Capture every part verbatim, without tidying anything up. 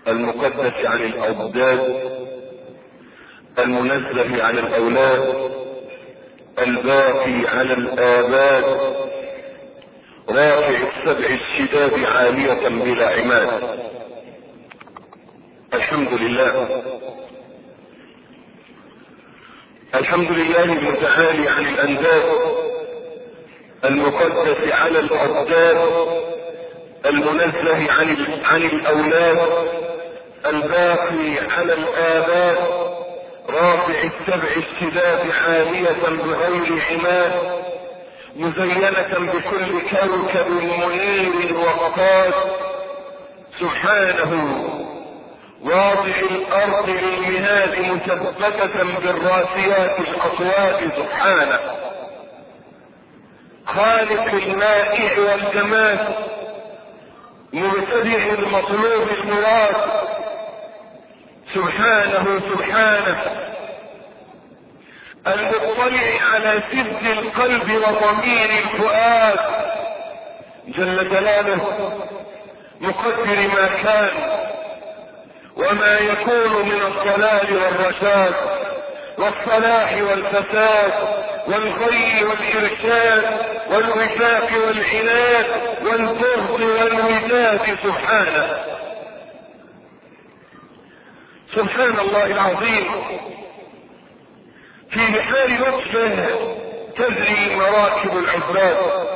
المقدس عن الأضداد، المنزه عن الأولاد، الباقي على الآباد، رافع السبع الشداد عالية بلا عماد. الحمد لله، الحمد لله المتعالي عن الأنداد، المقدس على الأضداد، المنزه عن عن الأولاد، الباقي على الآباد، رافع السبع الشداد عالية بغير عماد، مزينة بكل كوكب منير وقاد، سبحانه واضع الأرض للمهاد مثبتة بالراسيات الأصوات، سبحانه خالق المائع والجماد، مبتدع المطلوب المراد، سبحانه سبحانه المطلع على سد القلب وضمير الفؤاد، جل جلاله مقدر ما كان وما يكون من الضلال والرشاد والصلاح والفساد والغي والإرشاد والوفاق والعناد والبغض والوداد، سبحانه سبحان الله العظيم. في بحار لطفه تجري مراكب العباد،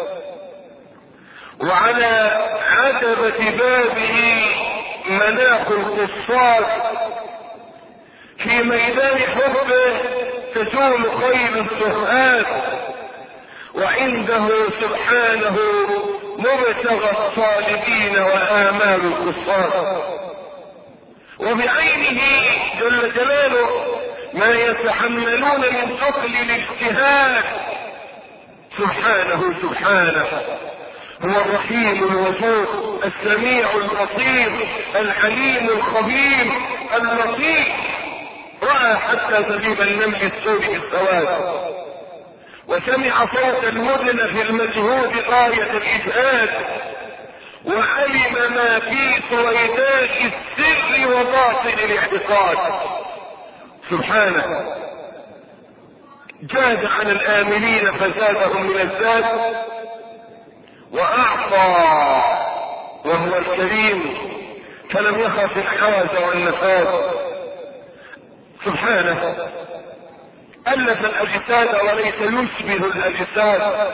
وعلى عتبة بابه مناخ القصاص، في ميدان حبه تزول خيل السهاد، وعنده سبحانه مبتغى الصالحين وآمال القصاص، وبعينه جل جلاله ما يتحملون من ثقل الاجتهاد، سبحانه سبحانه هو الرحيم الودود السميع البصير العليم الخبير اللطيف، رأى حتى دبيب النمل السود بالسواد، وسمع صوت المدن في المجهود غاية الإجهاد، وعلم ما في سويداء السر وباطن الاعتقاد، سبحانه جاد على الآمنين فزادهم من الزاد، وأعطى وهو الكريم فلم يخف الحواز والنفاذ، سبحانه ألف الأجساد وليس يشبه الأجساد،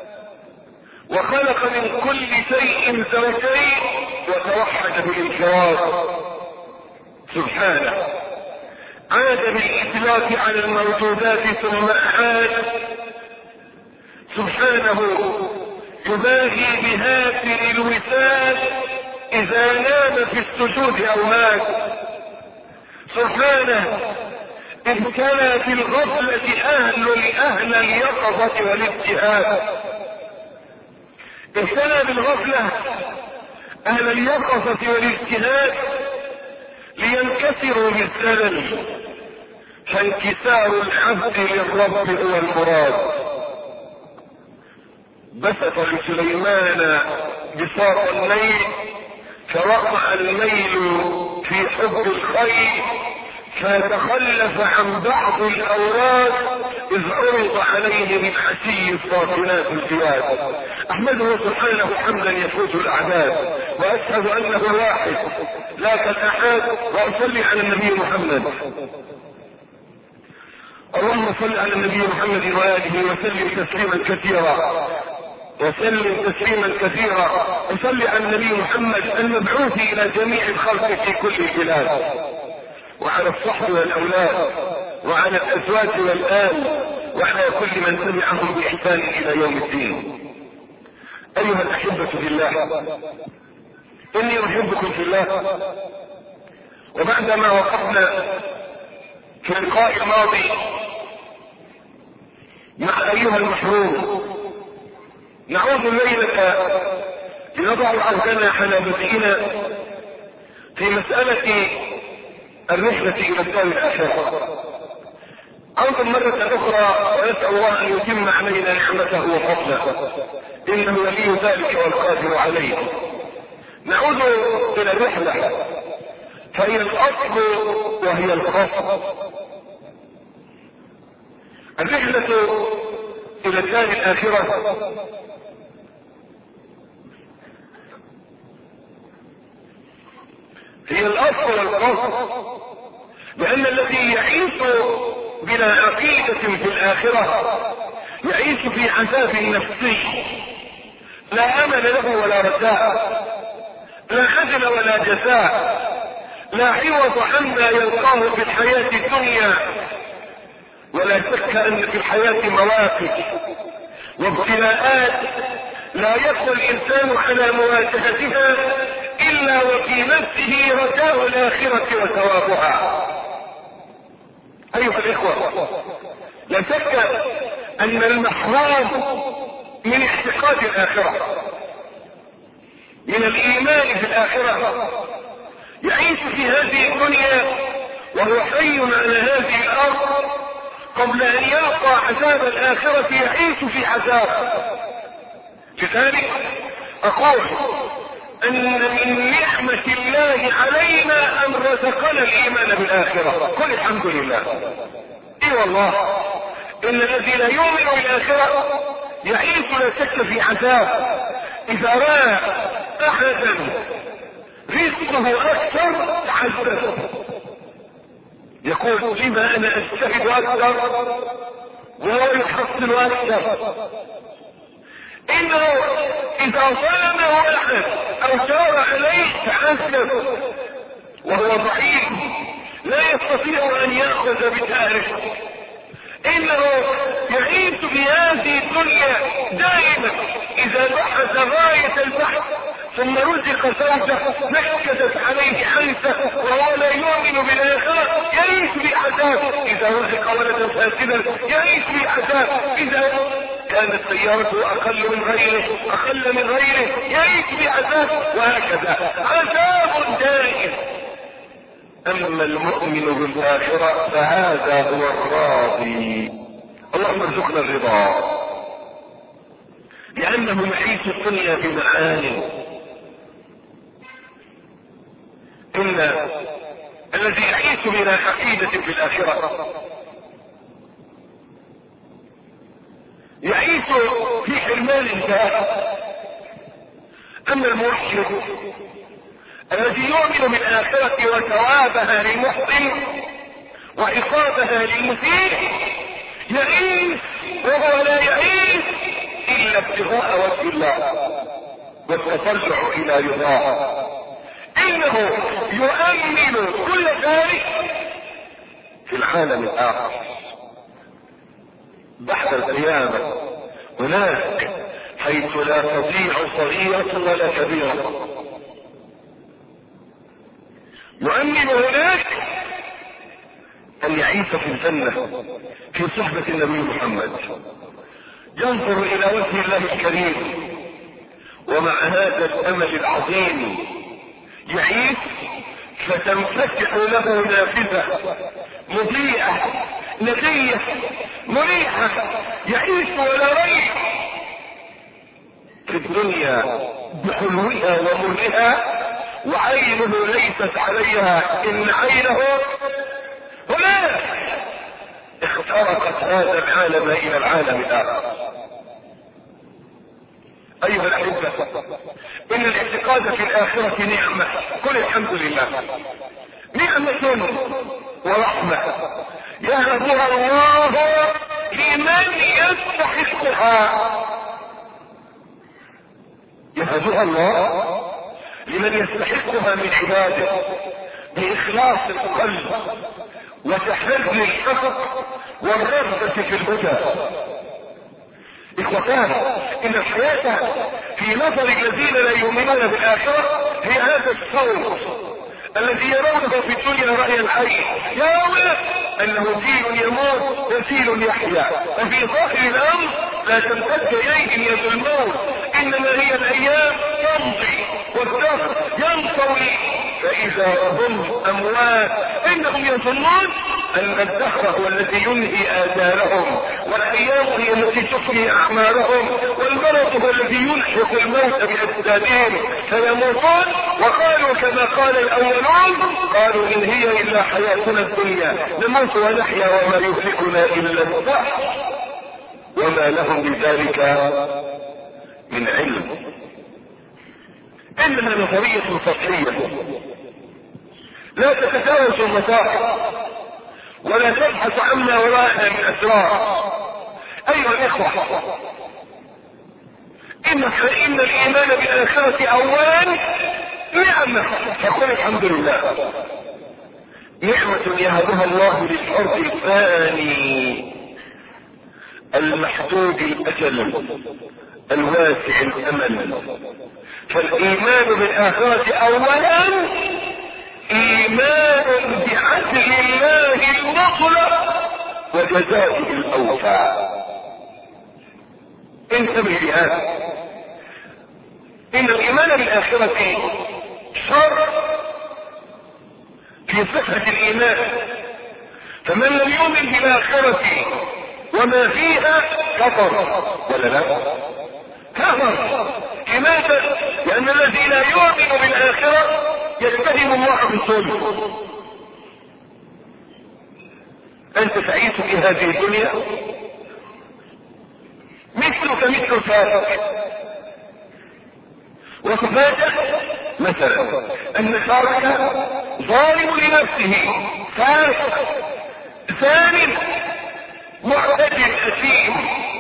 وخلق من كل شيء زوجين وتوحد بالانفراد، سبحانه عاد بالإطلاق على الموجودات ثم أعاد، سبحانه يباهي بهافر الوساد إذا نام في السجود أو مات، سبحانه ابتلى في الغفلة أهل لأهل اليقظة والاجتهاد، ابتلى بالغفلة أهل اليقظة والاجتهاد لينكسروا بالزلل، فانكسار العبد للرب هو المراد. بسط لسليمان بساط الليل فوقع الميل في حب الخير، فتخلف عن بعض الأوراد إذ عرض عليه من حسي الصافنات الجواد. أحمده سبحانه حمدا يفوت الأعداد، وأشهد أنه واحد لا كالأحد، وأصلي على النبي محمد. اللهم صل على النبي محمد وآله وسلم تسليما كثيرا وسلم تسليما كثيرا، وصل على النبي محمد المبعوث إلى جميع الخلق في كل البلاد، وعلى الصحب والأولاد، وعلى الأزواج والآل، وعلى كل من تبعهم بإحسان إلى يوم الدين. أيها الأحبة في الله، إني أحبكم في الله، وبعدما وقفنا في اللقاء الماضي مع أيها المحروم، نعود الليلة لنضع أرضنا حنابتنا في مسألة الرحلة إلى الدار الآخرة. أنظر مرة أخرى ونسأل الله أن يتم علينا نعمته وفضله، إنه ولي ذلك والقادر عليه. نعود إلى الرحلة فهي الاصل وهي الخاصة. الرحلة الى الدار الاخرة هي الاصل والخاصة، لان الذي يعيش بلا عقيدة في الاخرة يعيش في عذاب نفسي لا امل له ولا رجاء، لا عدل ولا جزاء، لا عوض عما يلقاه في الحياة الدنيا. ولا شك ان في الحياة مواقف وابتلاءات لا يقوى الانسان على مواجهتها الا وفي نفسه رجاء الاخرة وثوابها. ايها الاخوة، لا شك ان المحروم من اعتقاد الاخرة، من الايمان في الاخرة، يعيش في هذه الدنيا وهو حي على هذه الارض قبل ان يلقى عذاب الاخرة يعيش في عذاب. لذلك اقول ان من نعمة الله علينا ان رزقنا الايمان بالاخرة. قل الحمد لله. اي والله، ان الذي لا يؤمن بالاخرة يعيش لا شك في عذاب. اذا رأى احدا رزقه اكثر تعذب، يقول لما انا اجتهد اكثر وهو يحصل اكثر. انه اذا ظلمه احد او جار عليه تعذب وهو ضعيف لا يستطيع ان ياخذ بثاره. انه يعيش في هذه الدنيا دائما اذا بحث غاية البحث ثم رزق زوجة نكدت عليه عنسة وهو لا يؤمن بالاخرة يعيش بعذاب. اذا رزق ولدا فاسدا يعيش بعذاب. اذا كانت سيارته اقل من غيره اقل من غيره يعيش بعذاب، وهكذا عذاب دائم. اما المؤمن بالاخرة فهذا هو الراضي. اللهم ارزقنا الرضا، لانه يعيش الدنيا بمعاني. ان الذي يعيش بلا عقيدة في الاخرة يعيش في حرمان الله. اما الموحد الذي يؤمن بالاخرة وثوابها للمحسن وعقابها للمسيء يعيش وهو لا يعيش الا ابتغاء وجه الله والتطلع الى رضاه. انه يؤمن كل ذلك في العالم الاخر بعد القيامة، هناك حيث لا تضيع صغيرة ولا كبيرة. يؤمن هناك ان يعيش في الجنة في صحبة النبي محمد، ينظر الى وجه الله الكريم، ومع هذا الامل العظيم يعيش فتنفتح له نافذة مضيئة نقية مريحة يعيش ولا ريب في الدنيا بحلوها ومرها، وعينه ليست عليها ان عينه هناك. اخترقت هذا العالم الى العالم الاخر. ايها الاحبة، ان الاعتقاد في الاخرة نعمة. قل الحمد لله. نعمة ورحمة يهبها الله لمن يستحقها. يهبها الله لمن يستحقها من عباده باخلاص القلب وتحري الحق والرغبة في الهدى. اخوتان، ان الحياة في نظر الذين لا يؤمنون بالاخرة هي هذا الصوت الذي يرونه في الدنيا رأي العين، يرون انه جيل يموت وجيل يحيا، وفي ظاهر الامر لا تمتد اليهم يد الموت، انما هي الايام تمضي والدهر ينطوي فاذا هم اموات. انهم يظنون ان الدهر هو الذي ينهي اجالهم، والايام هي التي تفني اعمالهم، والمرض هو الذي يلحق الموت باجسادهم، فيموتون وقالوا كما قال الاولون، قالوا ان هي الا حياتنا الدنيا نموت ونحيا وما يهلكنا الا الدهر وما لهم بذلك من علم. انها نظرية سطحية لا تتجاوز المساحة ولا تبحث عما وراءها من اسرار. ايها الاخوة، ان ان الايمان بالاخرة اولا نعمة، فقل الحمد لله، نعمة يهبها الله للحر الثاني المحدود الاجل الواسع الامل. فالايمان بالاخرة اولا ايمان بعدل الله المطلق وجزائه الاوفى. انتبه لهذا، ان الايمان بالاخرة شرط في صحة الايمان، فمن لم يؤمن بالاخرة وما فيها كفر ولا لا؟ كفر. لماذا؟ لان الذي لا يؤمن بالاخرة يتهم الله بالظلم. انت تعيش في هذه الدنيا مثلك مثل الفارق، وتفاجأ مثلا ان شارك ظالم لنفسه، فارق، ثاني، معتدل، اثيم،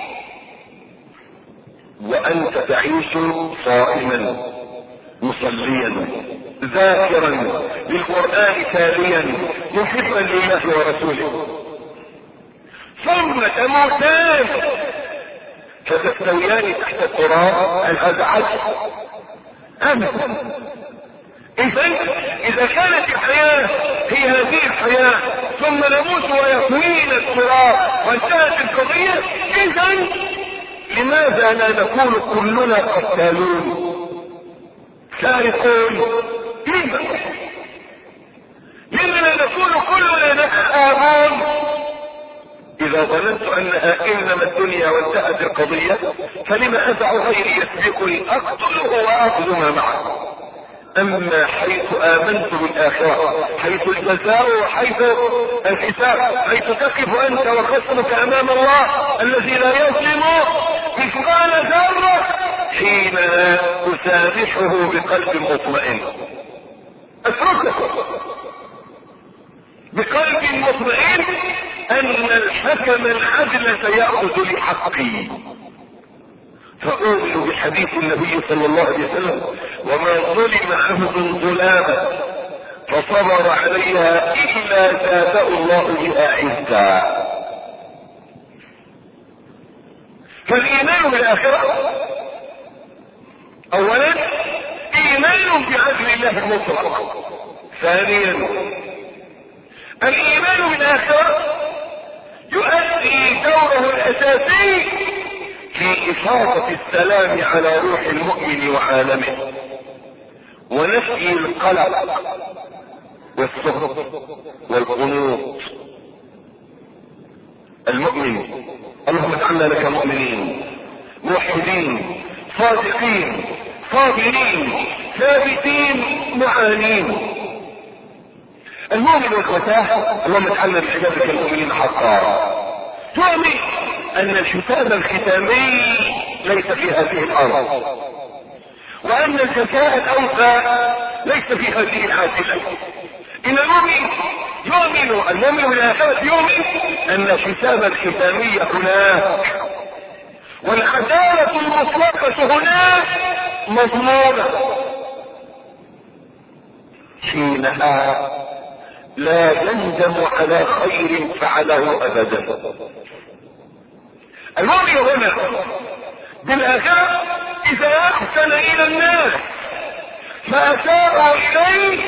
وانت تعيش صائما مصليا ذاكرا للقرآن تاليا محبا لله ورسوله، ثم تموتان فتستويان تحت التراب. هل هذا عدل؟ ابدا. اذا اذا كانت الحياة هي هذه الحياة ثم نموت ويطوينا التراب وانتهت القضية، اذا لماذا لا نكون كلنا قتالون سارقون؟ لما لما لا نكون كلنا نحارون؟ اذا ظننت انها انما الدنيا وانتهت القضية فلما ادع غيري يسبقني اقتله واخذ ما معه. اما حيث امنت بالاخرة، حيث الجزاء وحيث الحساب، حيث تقف انت وخصمك امام الله الذي لا يظلم مثقال ذرة، حين تسامحه بقلب مطمئن، اتركه بقلب مطمئن ان الحكم العدل سيأخذ لحقي. فأؤمن بحديث النبي صلى الله عليه وسلم: وما ظلم عبد ظلاما فصبر عليها الا زاده الله بها عزا. فالايمان بالاخرة اولا ايمان بعدل الله المطلق. ثانيا الايمان بالاخرة يؤدي دوره الاساسي في افاضة السلام على روح المؤمن وعالمه، ونفي القلق والسخط والقنوط. المؤمن، اللهم اجعلنا لك مؤمنين موحدين صادقين صابرين ثابتين معانين. المؤمن واخوتاه، اللهم اجعلنا من عبادك المؤمنين حقا، تؤمن ان الحساب الختامي ليس في هذه الارض، وان الجزاء الاوفى ليس في هذه العاجله. ان المؤمن يؤمن المؤمن بالاخره يؤمن ان الحساب الختامي هناك، والعداله المطلقه هناك مضمونه. حينها لا يندم على خير فعله ابدا. المؤمن هنا بالاخره اذا احسن الى الناس فاساءوا اليه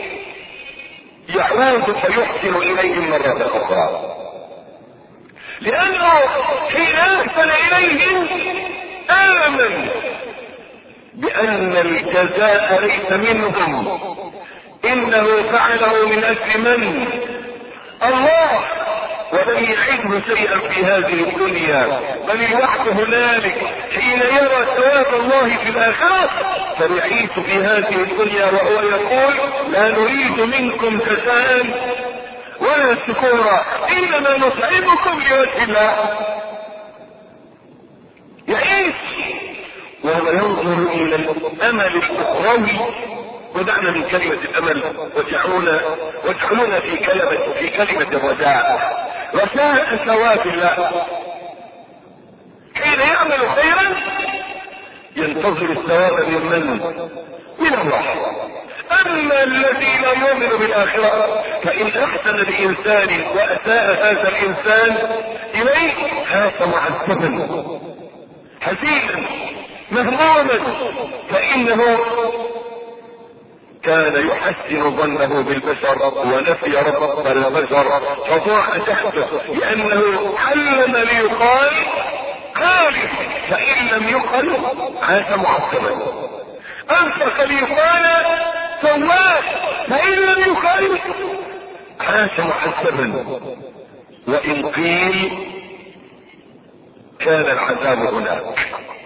يعود فيحسن اليهم مرة اخرى، لانه حين احسن اليهم امن بان الجزاء ليس منهم، انه فعله من اجل من؟ الله. ولم يعده شيئا في هذه الدنيا، بل الوحد هنالك حين يرى ثواب الله في الآخرة فيعيش في هذه الدنيا وهو يقول لا نريد منكم جزاء ولا شكورا إنما نطعمكم لوجه الله. يعيش وهو ينظر إلى الأمل الأخروي. ودعنا من كلمة الأمل واجعلونا واجعلونا في كلمة في كلمة الرجاء، رجاء ثواب الله. حين يعمل خيرا ينتظر الثواب من من؟ من الله. أما الذي لا يؤمن بالآخرة فإن أحسن الإنسان وأساء هذا الإنسان إليه هات معذبا حزينا مهموما، فإنه كان يحسن ظنه بالبشر ونسي رب البشر فضاع تحته، لأنه علم ليقال قال فإن لم يقل عاش معذبا، أنفق ليقال سواه فإن لم يقل عاش معذبا، وإن قيل كان العذاب هناك.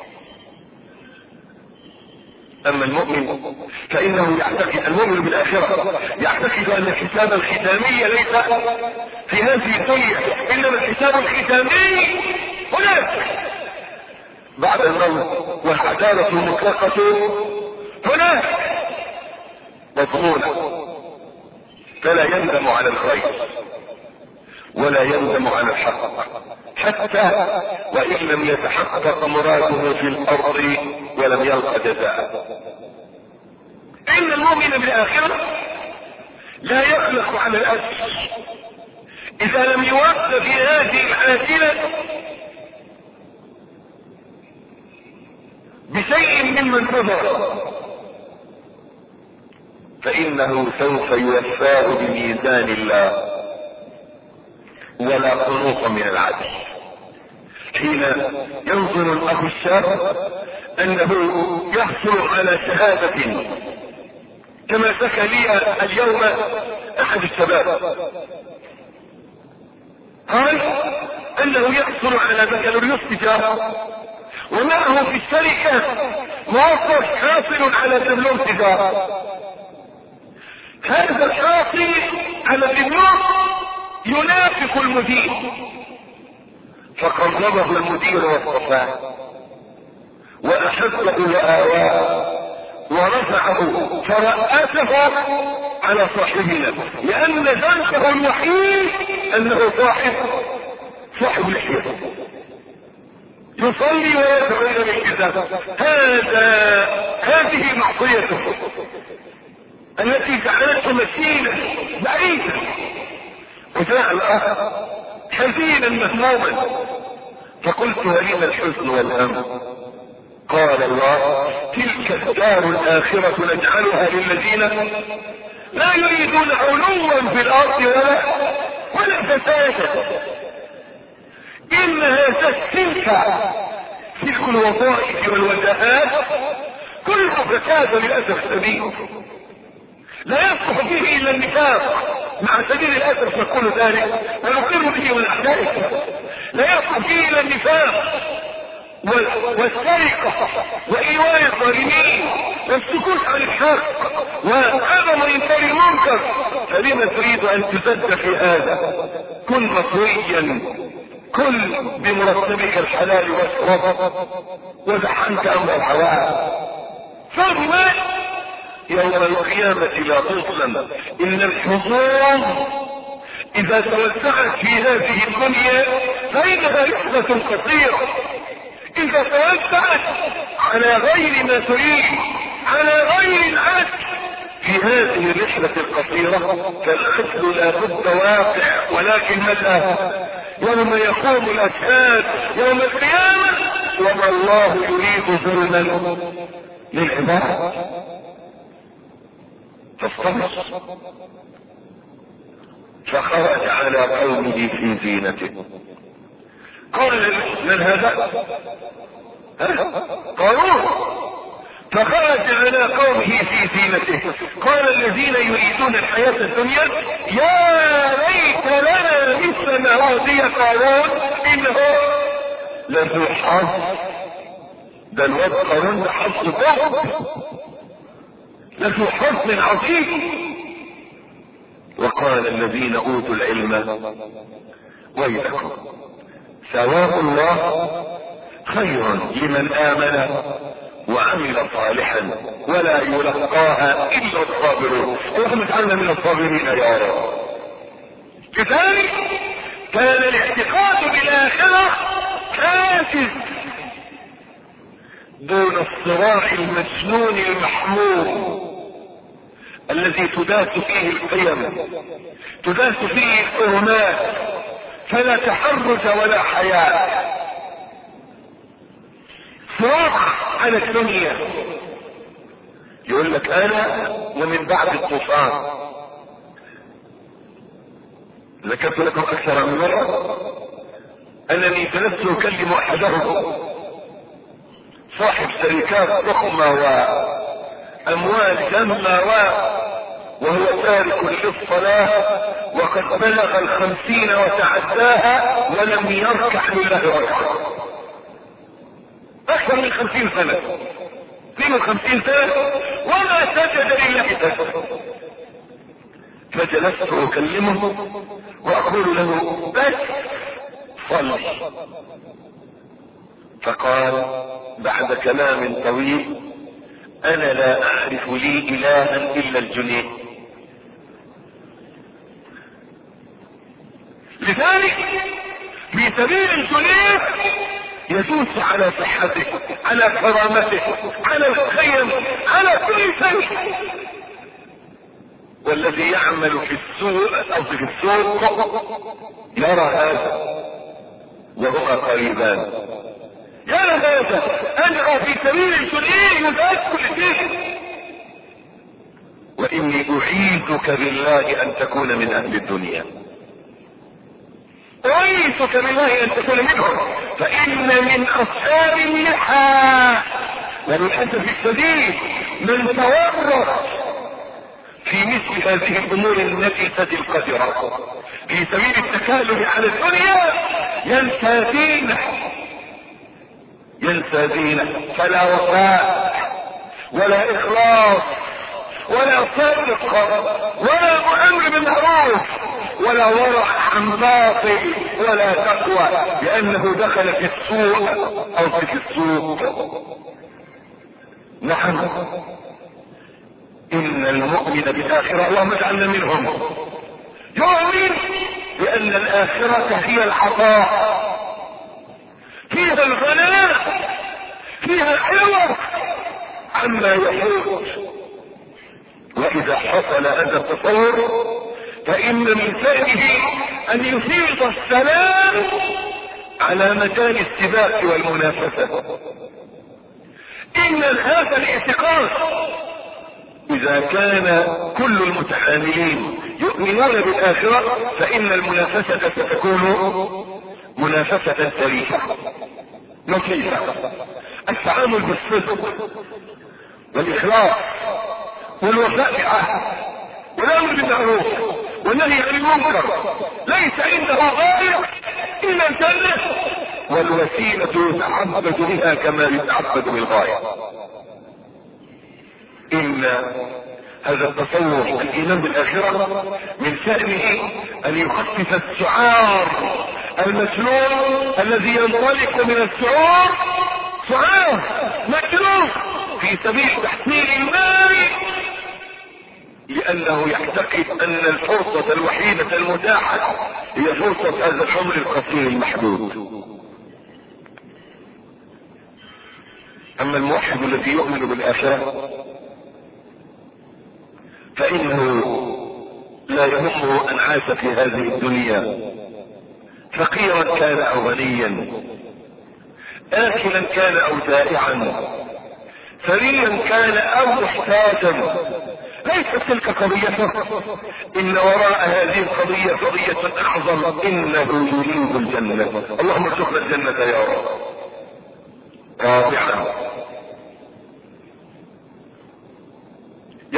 أما المؤمن فإنه يعتقد، المؤمن بالآخرة يعتقد أن الحساب الختامي ليس في هذه الدنيا، إنما الحساب الختامي هناك بعد الموت، والعدالة المطلقة هناك مضمونة، فلا يندم على الخير ولا يندم على الحق حتى وإن لم يتحقق مراده في الأرض ولم يلقى جزاء. إن المؤمن بالآخرة لا يخلق على الأجر إذا لم يوفى في هذه العاجلة بشيء مما انتظر، فإنه سوف يوفاه بميزان الله ولا قنوط من العدل. حين ينظر الأخ الشاب أنه يحصل على شهادة كما سكى لي اليوم أحد الشباب، قال أنه يحصل على بكالوريوس تجارة ومعه في الشركة موظف حاصل على دبلوم تجارة. هذا الحاصل على الدبلوم ينافق المدير، فقربه المدير واصطفاه واحبه وآواه ورفعه فرأته على صاحبنا، لأن ذنبه الوحيد أنه صاحب صاحب لحية يصلي ويدعو إلى الالتزام. هذا هذه معصيته التي جعلته مسكينا بعيدا، وجاء الآخر حزينا مهموما، فقلت هلم الحزن والهم؟ قال الله تلك الدار الآخرة نجعلها للذين لا يريدون علوا في الأرض ولا ولا فسادا. إنها تلك تلك الوظائف والوجهات كل فساد للأسف الشديد لا يصلح به إلا النفاق، مع سبيل الأسف نقول ذلك ونقر به من أحدائك، لا يصلح به إلا النفاق والسرقة وإيواء الظالمين والسكوت عن الحق وعدم إنكار المنكر. فلما تريد أن تزد في هذا؟ كن مصريا، كن بمرتبك الحلال واشرب ودع عنك أمر الحوام، ثم يوم القيامة لا تظلم. إن الحظوظ إذا توسعت في هذه الدنيا فإنها يحدث قصيرة، إذا توسعت على غير ما تريد على غير العدل في هذه الرحلة القصيرة فالعدل لا بد واقع، ولكن متى؟ يوم يقوم الأشهاد يوم القيامة وما الله يريد ظلما للعباد. فاصطبر فخرج على قومه في زينته. قال من هذا؟ قارون. فخرج على قومه في زينته. قال الذين يريدون الحياة الدنيا يا ليت لنا مثل ما أوتي قارون إنه لذو حظ. ده الواد قارون ده حظ ضخم، لذو حظ عظيم. وقال الذين أوتوا العلم ويلكم ثواب الله خير لمن آمن وعمل صالحا ولا يلقاها الا الصابرون. اللهم اجعلنا من الصابرين يا رب. كذلك كان الاعتقاد بالاخره كاسد دون الصراع المجنون المحموم الذي تداس فيه القيم، تداس فيه الحرمات، فلا تحرج ولا حياء. صراع على الدنيا. يقول لك انا ومن بعد الطوفان ذكرت لكم اكثر من مرة انني جلست اكلم احدهم صاحب شركات ضخمة واموال جمة وهو تارك للصلاة وقد بلغ الخمسين وتعداها ولم يركع لله ركعة. اكثر من خمسين سنة، اثنين وخمسين سنة وما سجد لله سجد. فجلست اكلمه واقول له بس صل. فقال بعد كلام طويل انا لا اعرف لي الها الا الجنين. لذلك في سبيل الجنين يدوس على صحته، على كرامته، على الخيم، على كل شيء. والذي يعمل في السوق او في السوق يرى هذا وهما قريبان. يرى هذا انا في سبيل الجنين يداس كل شيء. واني اعيذك بالله ان تكون من اهل الدنيا، أعيذك بالله أن تكون منهم. فإن من أصحاب اللحى وللأسف الشديد من تورط في مثل هذه الأمور النفسة القذرة في سبيل التكالب على الدنيا ينسى دينه، ينسى دينه. فلا وفاء ولا إخلاص ولا صدق ولا أمر بالمعروف ولا ورع عن باطل ولا تقوى، لأنه دخل في السوق أو في السوق. نعم إن المؤمن بالآخرة اللهم اجعلنا منهم يؤمن بأن الآخرة هي العطاء، فيها الغناء، فيها العوض عما يحوج. وإذا حصل هذا التصور فإن من شأنه أن يفيض السلام على مكان السباق والمنافسة. إن هذا الاعتقاد إذا كان كل المتحاملين يؤمنون بالآخرة فإن المنافسة ستكون منافسة شريفة لطيفة. التعامل بالصدق والإخلاص والوفاء بالعهد والأمر بالمعروف والنهي عن المنكر ليس عنده غاية إلا الجنة، والوسيلة يتعبد بها كما يتعبد بالغاية. إن هذا التصور الإيمان بالآخرة من شأنه أن يخفف السعار المسلول الذي ينطلق من الشعور، سعار مسلول في سبيل تحصيل المال، لأنه يعتقد أن الفرصة الوحيدة المتاحة هي فرصة هذا العمر القصير المحدود. أما الموحد الذي يؤمن بالآخرة فإنه لا يهمه أن عاش في هذه الدنيا فقيرا كان أو غنيا، آكلا كان أو جائعا، ثريا كان أو محتاجا. ليست تلك قضيته، إن وراء هذه القضية قضية أعظم، إنه يريد الجنة. اللهم ارزقنا الجنة يا رب. رابعا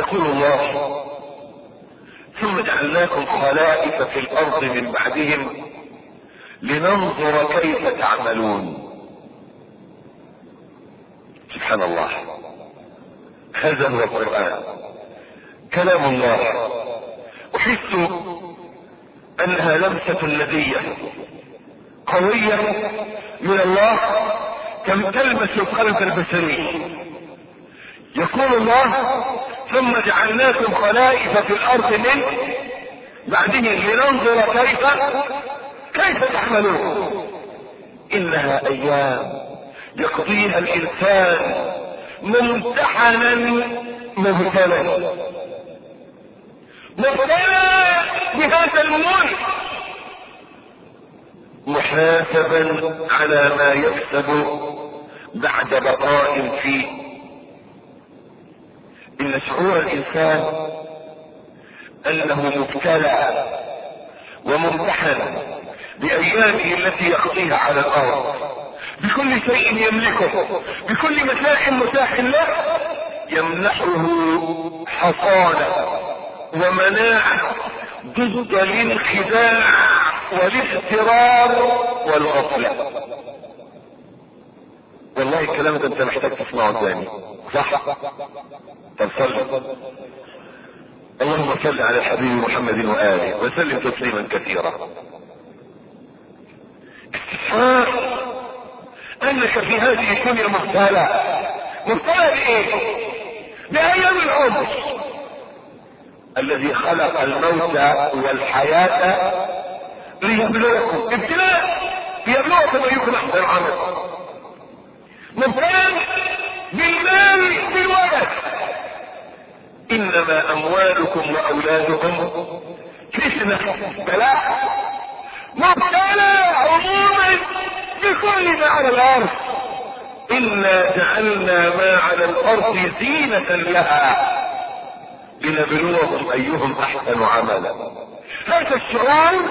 يقول الله: ثم جعلناكم خلائف في الارض من بعدهم لننظر كيف تعملون. سبحان الله، هذا هو القرآن، كلام الله. احس انها لمسة لذيذة قوية من الله كم تلمس القلب البشري. يقول الله: ثم جعلناكم خلائف في الارض من بعدهم لننظر كيف كيف تعملون. انها ايام يقضيها الانسان ممتحنا مبتلا مبتلا بهذا الملك، محاسبا على ما يكسب بعد بقاء فيه. ان شعور الانسان انه مبتلى وممتحن بايامه التي يقضيها على الارض بكل شيء يملكه، بكل متاع متاح له، يمنحه حصانة ومناعة ضد الانخداع والاغترار والغفلة. والله الكلام ده انت محتاج تسمعه تاني، صح؟ طب صلي. اللهم صل على الحبيب محمد وآله وسلم تسليما كثيرا. استشعار انك في هذه الدنيا مبتلى. مبتلى بايه؟ بايام العمر الذي خلق الموت والحياة ليبلوكم. ابتلاء ليبلوكم ايكم احسن عمل. مبتلى بالمال بالولد. انما اموالكم واولادكم فتنة، بلاء. مبتلى عموما بكل ما على الارض. انا جعلنا ما على الارض زينة لها لنبلوهم ايهم احسن عملا. هذا الشعور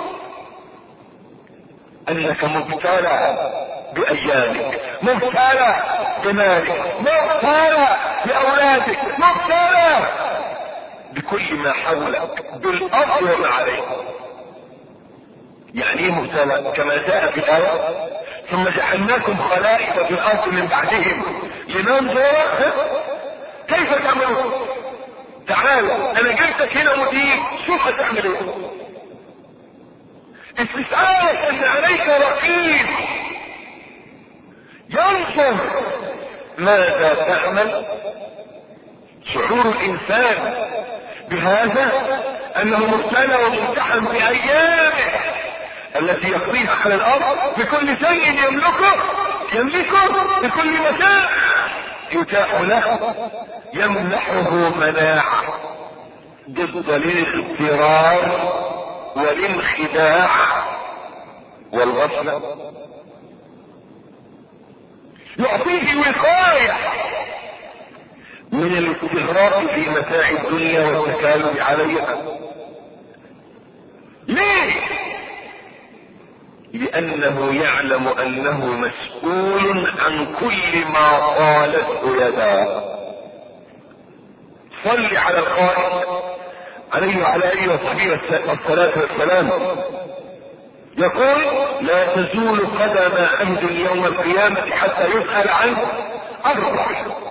انك مبتلى بايامك، مبتلى بمالك، مبتلى باولادك، مبتلى بكل ما حولك بالارض وما عليك. يعني ايه مبتلى؟ كما جاء في الايه: ثم جعلناكم خلائف في الارض من بعدهم لننظر كيف تعملون. تعال انا جبتك هنا مدير، شوف هتعمل ايه. استشعارك ان عليك رقيب ينظر ماذا تعمل. شعور الانسان بهذا انه مبتلى وممتحن بايامه التي يقضيها على الارض بكل شيء يملكه يملكه بكل متاع يتاح له، يمنحه مناعة ضد الاغترار والانخداع والغفلة. يعطيه وقاية من الاستغراق في متاع الدنيا والتكالب عليها. ليه؟ لانه يعلم انه مسؤول عن كل ما قالته يداه. صل على القائد عليه وعلى اله وصحبه الصلاة والسلام، يقول: لا تزول قدم عبد يوم القيامة حتى يسأل عنه أربع: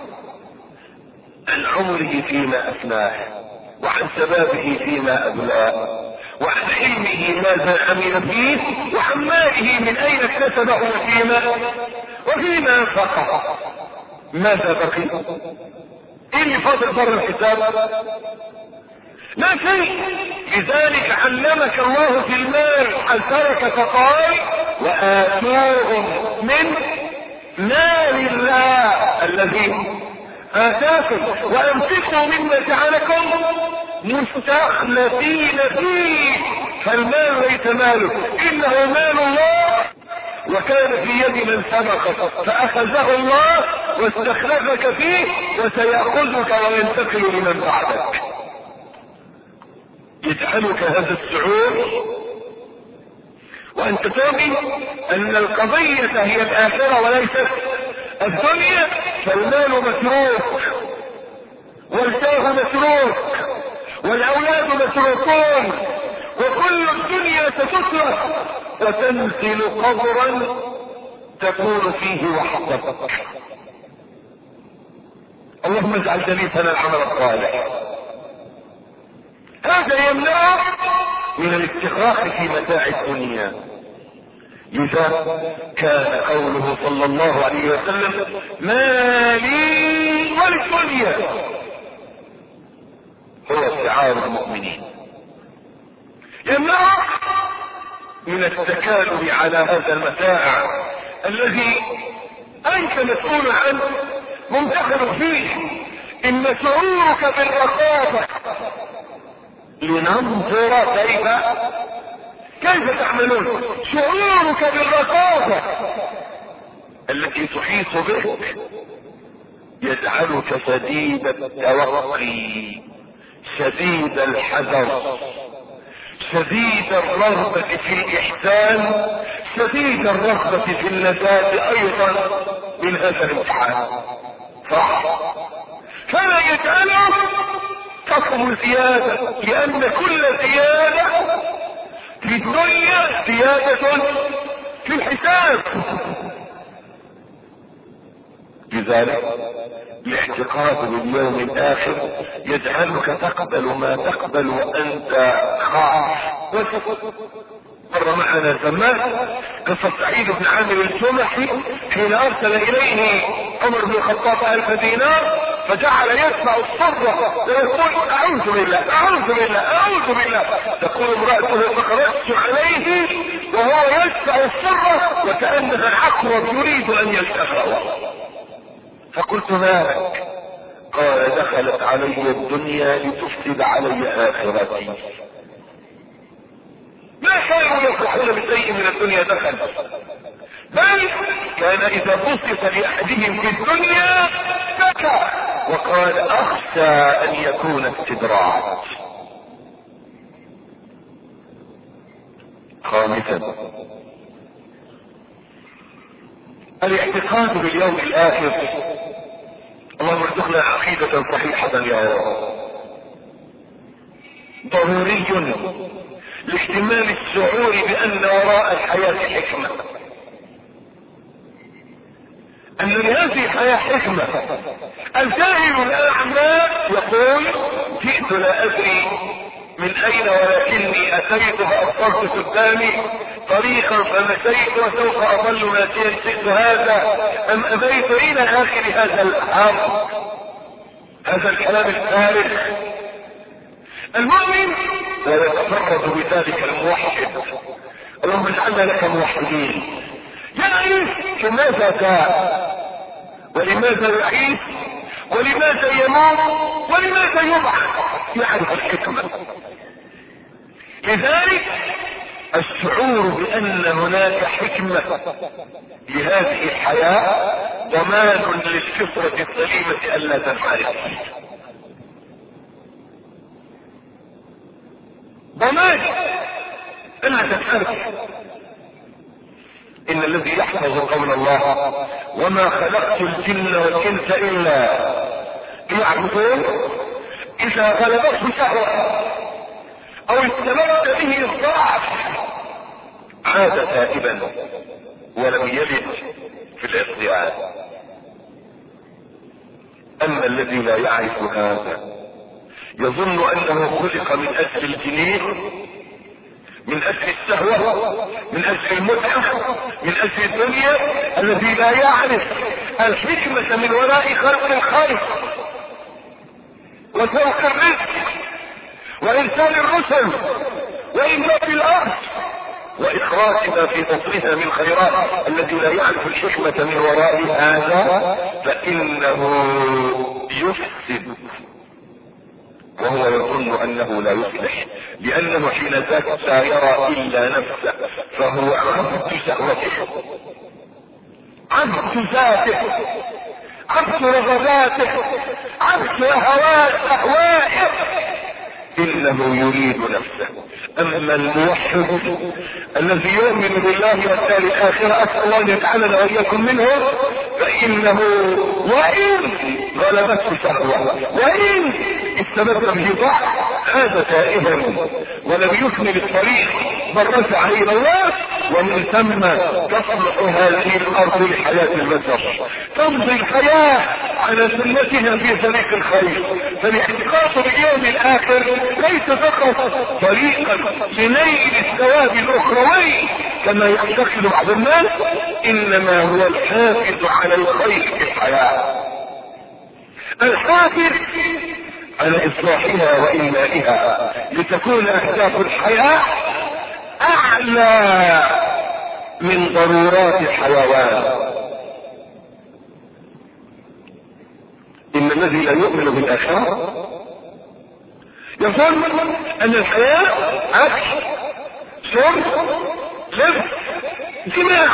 عن عمره فيما أفناه، وعن شبابه فيما أبلاه، وعن علمه ماذا عمل فيه، وعن ماله من اين اكتسبه وفيما وفيما انفقه. ماذا بقي؟ ايه اللي فاضل بره الحساب؟ لا شيء. لذلك علمك الله في المال هل ترك فقال: وآتوهم من مال الله الذي آتاكم وأنفقوا مما جعلكم مستخلفين فيه. فالمال ليس ماله، انه مال الله، وكان في يد من سبقك فاخذه الله واستخلفك فيه، وسيأخذك وينتقل لمن بعدك. يجعلك هذا الشعور وانت تؤمن ان القضية هي الاخرة وليست الدنيا، فالمال متروك والجاه مسروق والاولاد مسروقون وكل الدنيا ستترك وتنزل قبرا تكون فيه وحدك. اللهم اجعل جليسنا العمل الصالح. هذا يمنع من الاستغراق في متاع الدنيا. لذا كان قوله صلى الله عليه وسلم ما لي وللدنيا هو شعار المؤمنين. يمنع من التكالب على هذا المتاع الذي انت مسؤول عنه ممتخن فيه. ان شعورك بالرقابة لننظر كيف كيف تعملون. شعورك بالرقابة التي تحيط بك يجعلك شديد التوقي شديد الحذر شديد الرغبة في الإحسان شديد الرغبة في النجاة ايضا من هذا الامتحان. صح. فلا يجعلك تطلب زيادة لان كل زيادة في الدنيا زيادة في الحساب. لذلك الاعتقاد باليوم الاخر يجعلك تقبل ما تقبل وانت خائف. مر معنا زمان قصة سعيد بن عامر الجمحي حين ارسل اليه عمر بن الخطاب الف دينار فجعل يدفع الصرة ويقول اعوذ بالله اعوذ بالله اعوذ بالله. تقول امرأته فخرجت عليه وهو يدفع الصرة وكأنها العقرب يريد ان يلتقى. فقلت مالك؟ قال دخلت علي الدنيا لتفسد علي اخرتي. ما كانوا يفرحون بشيء من الدنيا دخل، بل كان اذا بسط لاحدهم في الدنيا بكى وقال اخشى ان يكون استدراج. خامسا الاعتقاد باليوم الاخر. اللهم ارزقنا عقيدة صحيحة يا رب. ضروري لاحتمال الشعور بان وراء الحياة حكمة، ان لهذه الحياة حكمة. الجاهل الاعمى يقول جئت لا ادري من اين ولكني اتيت فابصرت قدامي طريقا فمشيت وسوف اظل ماشيا شئت هذا ام ابيت الى اخر هذا الامر. هذا الكلام الفارغ. المؤمن ويتفرد بذلك الموحد. اللهم اجعلنا لك موحدين. يعرف لماذا جاء ولماذا يعيش ولماذا يموت ولماذا يبعث. يعرف الحكمة. لذلك الشعور بان هناك حكمة لهذه الحياة ضمان للفطرة السليمة الا تنحرف. ضمان الا تنحرف. ان الذي يحفظ قول الله وما خلقت الجن والانس الا ليعبدون اذا غلبته شهوة او استمر به الضعف عاد تائبا ولم يلد في الاصطياد. اما الذي لا يعرف هذا يظن انه خلق من اجل الجنين من اجل الشهوة من اجل المتعة من اجل الدنيا. الذي لا يعرف الحكمة من وراء خلق الخالق وفوق الرزق وارسال الرسل وإنبات الارض واخراج ما في بطنها من خيرات. الذي لا يعرف الحكمة من وراء هذا فانه يفسد وهو يظن انه لا يصلح لانه حين ذاك لا يرى الا نفسه فهو عبد شهوته عبد ذاته عبد رغباته عبد اهوائه. انه يريد نفسه. اما الموحد الذي يؤمن بالله والدار الاخره اسال الله ان يجعلنا واياكم منه فانه وان غلبته شهوة، وإن استمر به ضعف هذا تائها ولم يكمل الطريق بل رجع إلى الله، ومن ثم تصلح هذه الأرض لحياة البشر، تمضي الحياة على سنتها في طريق الخير. فالاعتقاد باليوم الآخر ليس فقط طريقا لنيل الثواب الأخروي كما يعتقد بعض الناس، إنما هو الحافظ على الخير في الحياة، الحافظ على إصلاحها وإنمائها لتكون أهداف الحياة أعلى من ضرورات الحيوان. إن الذي لا يؤمن بالآخرة يظن أن الحياة أكل شرب لبس جماع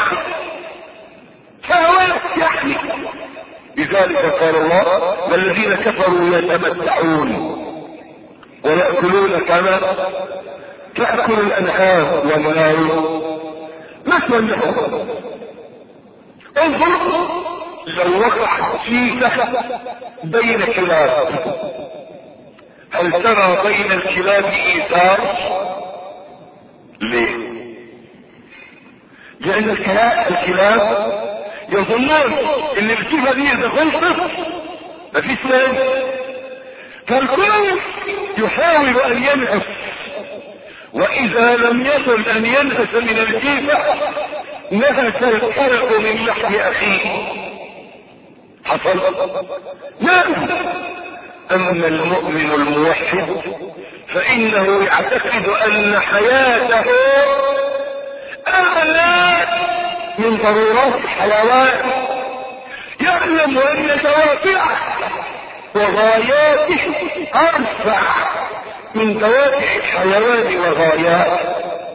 شهوات يعني. لذلك قال الله: والذين كفروا يتمتعون ويأكلون كما تأكل الأنعام والنار مثلا لهم. انظر لو وقعت جيفة بين كلاب، هل ترى بين الكلاب إيثار؟ ليه؟ لأن الكلاب يظنون ان الجيفة دي اذا خلصت مفيش لازم، فالكل يحاول ان ينهس، واذا لم يصل ان ينهس من الجيفة نهس الكلب من لحم اخيه. حصل؟ نعم. اما المؤمن الموحد فانه يعتقد ان حياته اعلى من ضرورات الحيوان، يعلم ان دوافعه وغاياته ارفع من دوافع الحيوان وغاياته.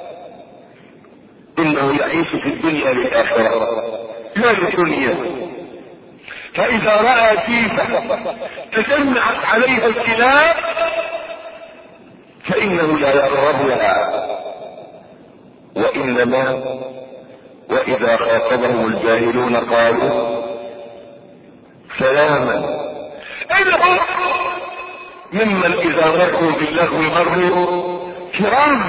انه يعيش في الدنيا للاخره لا للدنيا. فاذا راى جيفة تجمعت عليها الكلاب فانه لا يغررها، وانما واذا خاطبهم الجاهلون قالوا سلاما. انهم ممن اذا مروا باللغو مروا كرام.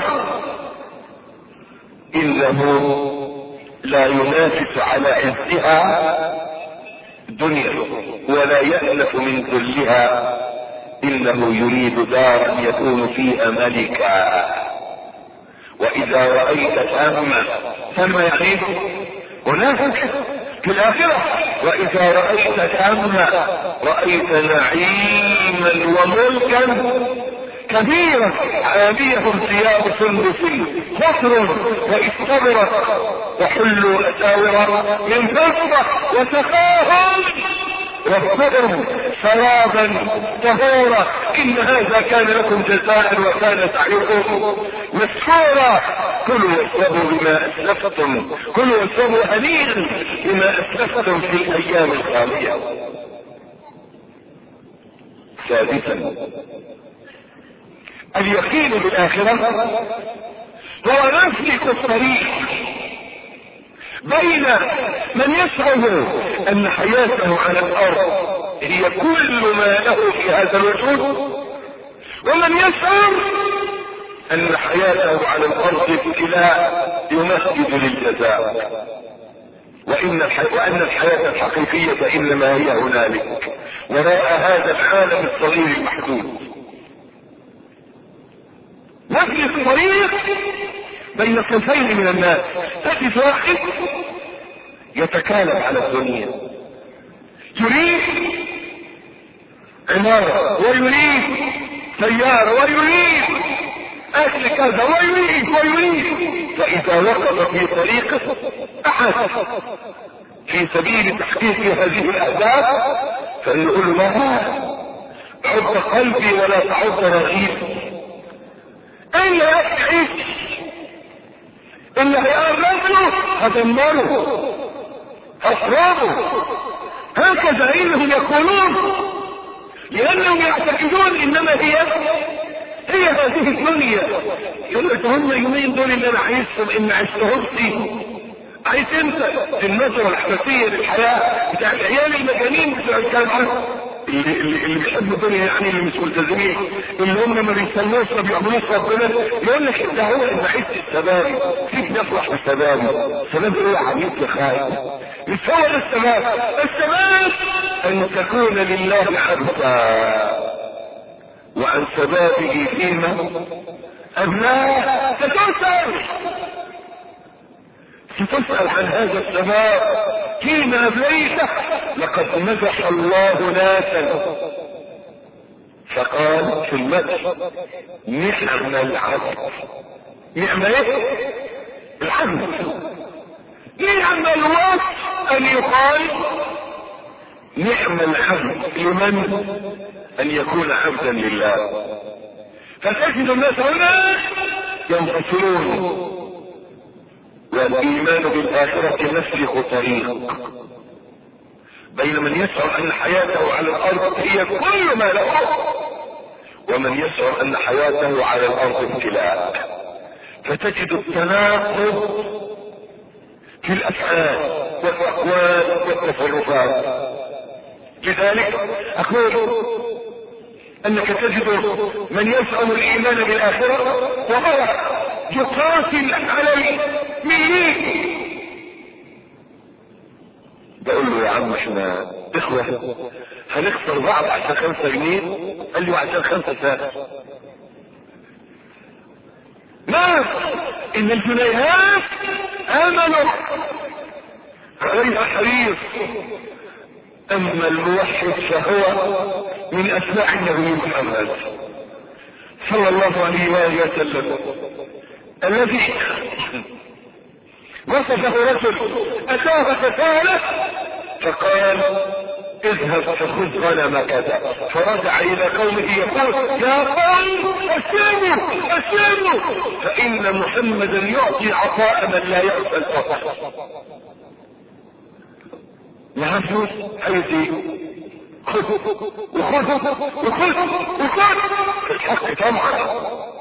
انه لا ينافس على عزها دنيا ولا يألف من ذلها، انه يريد دارا يكون فيها ملكا. واذا رأيت ثم ثم يعيد هناك في الاخرة، واذا رأيت ثم رأيت نعيما وملكا كبيرا عاليهم ثياب سندس خضر واستبرق وحلوا اساور من فضة وسقاهم ربهم شرابا طهورا ان هذا كان لكم جزاء وكان سعيكم مشكورا. كلوا واشربوا بما اسلفتم كلوا واشربوا هنيئا بما اسلفتم في الايام الخالية. سادسا اليقين بالاخرة هو نسلك الطريق بين من يشعر ان حياته على الارض هي كل ما له في هذا الوجود، ومن يشعر ان حياته على الارض ابتلاء يمهد للجزاء، وان وان الحياة الحقيقية انما هي هنالك وراء هذا العالم الصغير المحدود. نسلك الطريق بين صنفين من الناس، تجد واحد يتكالب على الدنيا، يريد عمارة ويريد سيارة ويريد اكل كذا ويريد ويريد، فاذا وقف في طريقه احد في سبيل تحقيق هذه الاهداف فنقول له عد قلبي ولا تعد رغيب. اين يعيش اللي هيقرب له هدمره هشربه. هكذا انهم يقولون لانهم يعتقدون انما هي هي هذه الدنيا. يقول لك هم يومين دول اللي انا عايزهم ان عشتهم فيه. عايز انت النظرة الحنفية للحياة بتاع العيال المجانين بتوع الجامعة اللي, اللي, اللي بيحبوا الدنيا يعني اللي مش ملتزمين اللي هم ما بيستنوش ما بيعملوش ربنا يقول لك انت هو انت عايز السباب فيك نفرح بالسباب. السباب ايه يا حبيبي يا خايف؟ مش هو ده السباب. السباب ان تكون لله عبدا وعن سبابه فيما ابناه ستسأل ستسأل عن هذا السباب فيما ابليته. لقد مزح الله ناسا فقال في المدح نعم العبد. نعم ايه؟ العبد. نعم الوصف ان يقال نعم العبد لمن؟ ان يكون عبدا لله. فتجد الناس هنا ينفصلون والايمان بالاخرة نسلك طريق بين من يشعر ان حياته على الارض هي كل ما له ومن يشعر ان حياته على الارض ابتلاء. فتجد التناقض في الافعال والاقوال والتصرفات. لذلك اقول انك تجد من يزعم الايمان بالاخرة وهو يقاتل على المليك. بقول له يا عم احنا اخوة هنخسر بعض عشان خمسة جنيه. قال لي وعشان خمسة ساعة ما ان الجنيهات امنوا عليها حريص. اما الموحد فهو من اتباع النبي محمد صلى الله عليه وآله وسلم الذي وصفه رجل اتاه فساله فقال اذهب فخذ غنم كذا. فرجع الى قومه يقول يا قوم اسلموا اسلموا فان محمدا يعطي عطاء من لا يأسى الفقر. معاه فلوس عايز خذ وخذ وخذ وخذ في الحق طمعا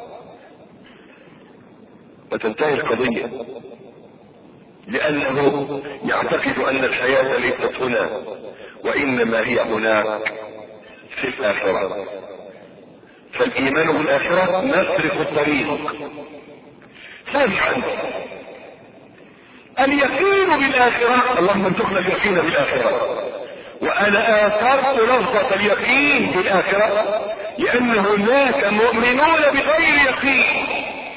وتنتهي القضية لأنه يعتقد أن الحياة ليست هنا وإنما هي هناك في الآخرة. فالإيمان بالآخرة نسلك الطريق. سابعا اليقين بالآخرة. اللهم ارزقنا اليقين بالآخرة. وأنا آثرت لفظة اليقين بالآخرة لأن هناك مؤمنون بغير يقين.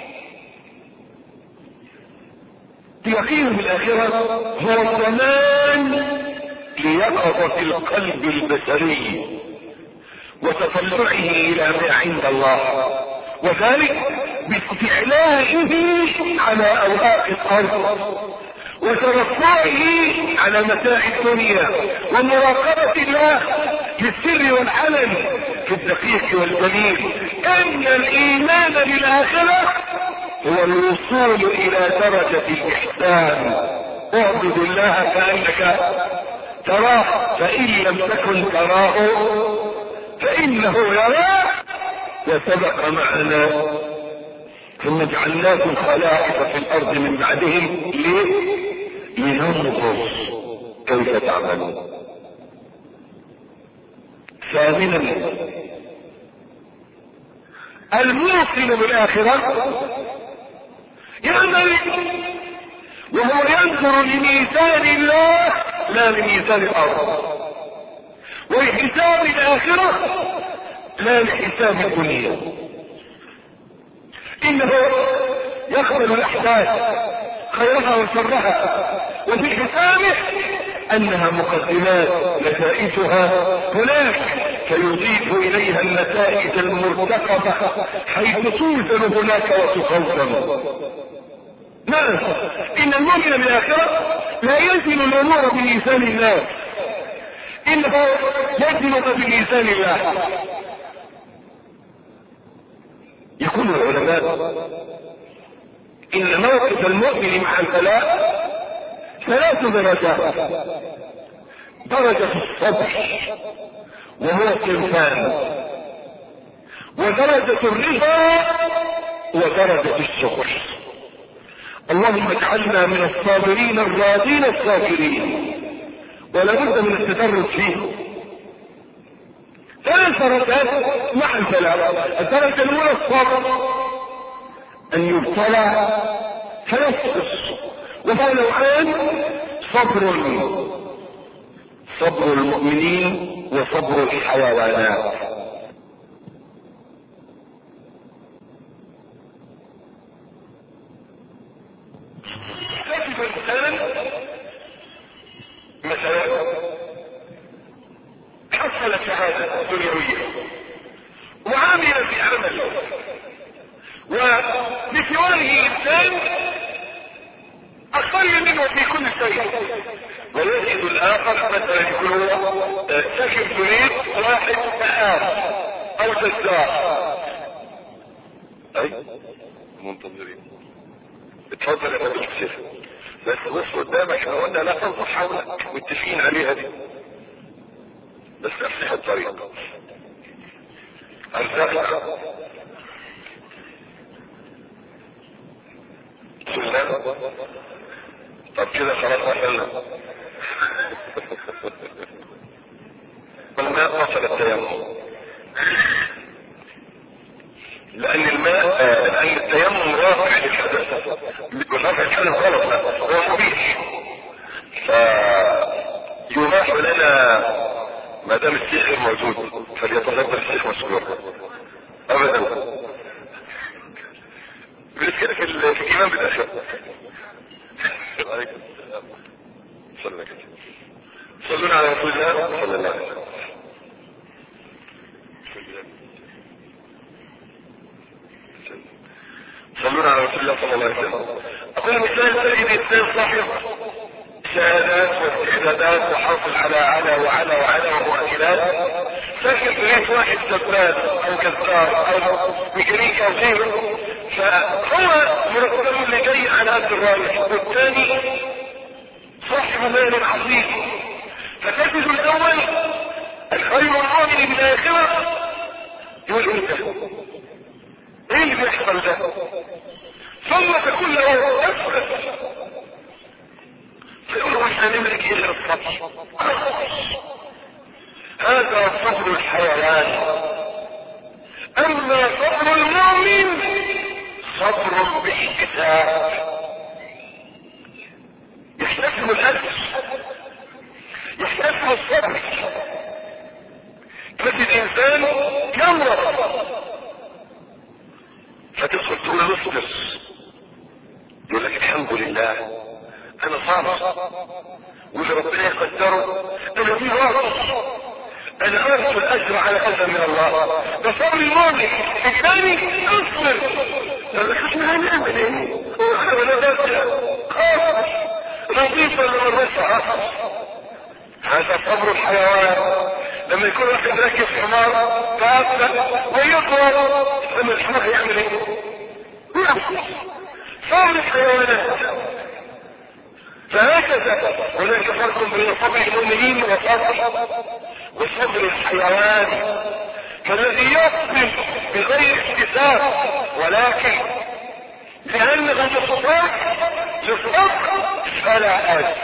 اليقين بالآخرة هو الضمان ليقظة القلب البشري وتطلعه إلى ما عند الله وذلك باستعلائه على أوراق الأرض وترفعه على متاع الدنيا ومراقبة الله في السر والعلن في الدقيق والجليل. ان الايمان بالاخرة هو الوصول الى درجة الاحسان. اعبد الله كأنك تراه فان لم تكن تراه فانه يراك. وسبق معنا ثم جعلناكم خلائف في الارض من بعدهم ليه؟ لننظر كيف تعملون. ثامنا الموقن بالاخرة يعمل وهو ينظر لميزان الله لا لميزان الارض ولحساب الاخرة لا لحساب الدنيا. انه يقبل الاحداث خيرها وشرها وفي حسابه انها مقدمات نتائجها هناك فيضيف اليها النتائج المرتقبة حيث توزن هناك وتخوضن. نعم ان المؤمن بالاخرة لا يزن الامور بميزان الله انه يزن بميزان الله. يقول العلماء ان موقف المؤمن مع البلاء ثلاث درجات. درجة الصبر وهو صنفان ودرجة الرضا ودرجة الشكر. اللهم اجعلنا من الصابرين الراضين الصابرين ولا بد من التدرج فيه. ثلاث درجات مع البلاء. الدرجة الأولى الصبر، أن يبتلى فيصبر، وهو نوعان: صبر صبر المؤمنين وصبر الحيوانات. تجد الإنسان مثلا حصل شهادة دنيوية وعامل في عمله، وبسواره إنسان أقل منه في كل شيء، ويجد الآخر مثلا يكون هو ساكن بريد واحد فآر أو جزار. أي منتظرين. اتفضل يا ابو الشيخ، بس بص قدامك، احنا قلنا لا تنظر حولك، متفقين عليها دي، بس افتح الطريق. ارزقك بسم الله. طب كده خلاص وصلنا. الماء وصل التيمم، لان الماء آه لان التيمم رافع للحدث، رافع الحدث غلط، هو مبيح، فيباح لنا ما دام الشيخ موجود فليتفضل الشيخ مشكور ابدا. بالكده في الايمان بالاخره. صلونا على رسول الله صلى الله عليه وسلم. صلونا على رسول الله صلى الله عليه وسلم. اقول مثال: تجد انسان صاحب شهادات واستعدادات وحاصل على على وعلى وعلى ومؤهلات، ساكن في بيت واحد سبان او كذاب او ميكانيكا او غيره، فهو مرتبه اللي جاي على قد الرايح، والثاني صاحب مال عظيم. فتجد الاول الخير المؤمن بالاخره يقول انت ايه اللي بيحصل ده؟ ثم تقول له افرس، فيقول له احنا نملك ايه غير الصبر؟ هذا صبر الحيوان. اما صبر المؤمن صبر باحتساب، يحتسب الاجر، يحتسب الصبر. تجد انسان يمرض فتدخل تقول له اصبر، يقول لك الحمد لله انا صابر، واللي ربنا يقدره انا في راضي، انا ارجو الاجر على هذا من الله. ده صبر المؤمن. الثاني اصبر، يقول لك احنا هنعمل ايه؟ انا بس خاطر نظيفه للرفع. هذا صبر الحيوان. لما يكون واحد راكب حمار فأبدأ ويطلع، لما الحمار يعمل ايه؟ صبر الحيوانات. فهكذا هناك فرق بين صبر المؤمنين وصبر وصبر الحيوان. فالذي يصبر بغير احتساب ولكن لأنه مصطفى للصبر فلا أجر،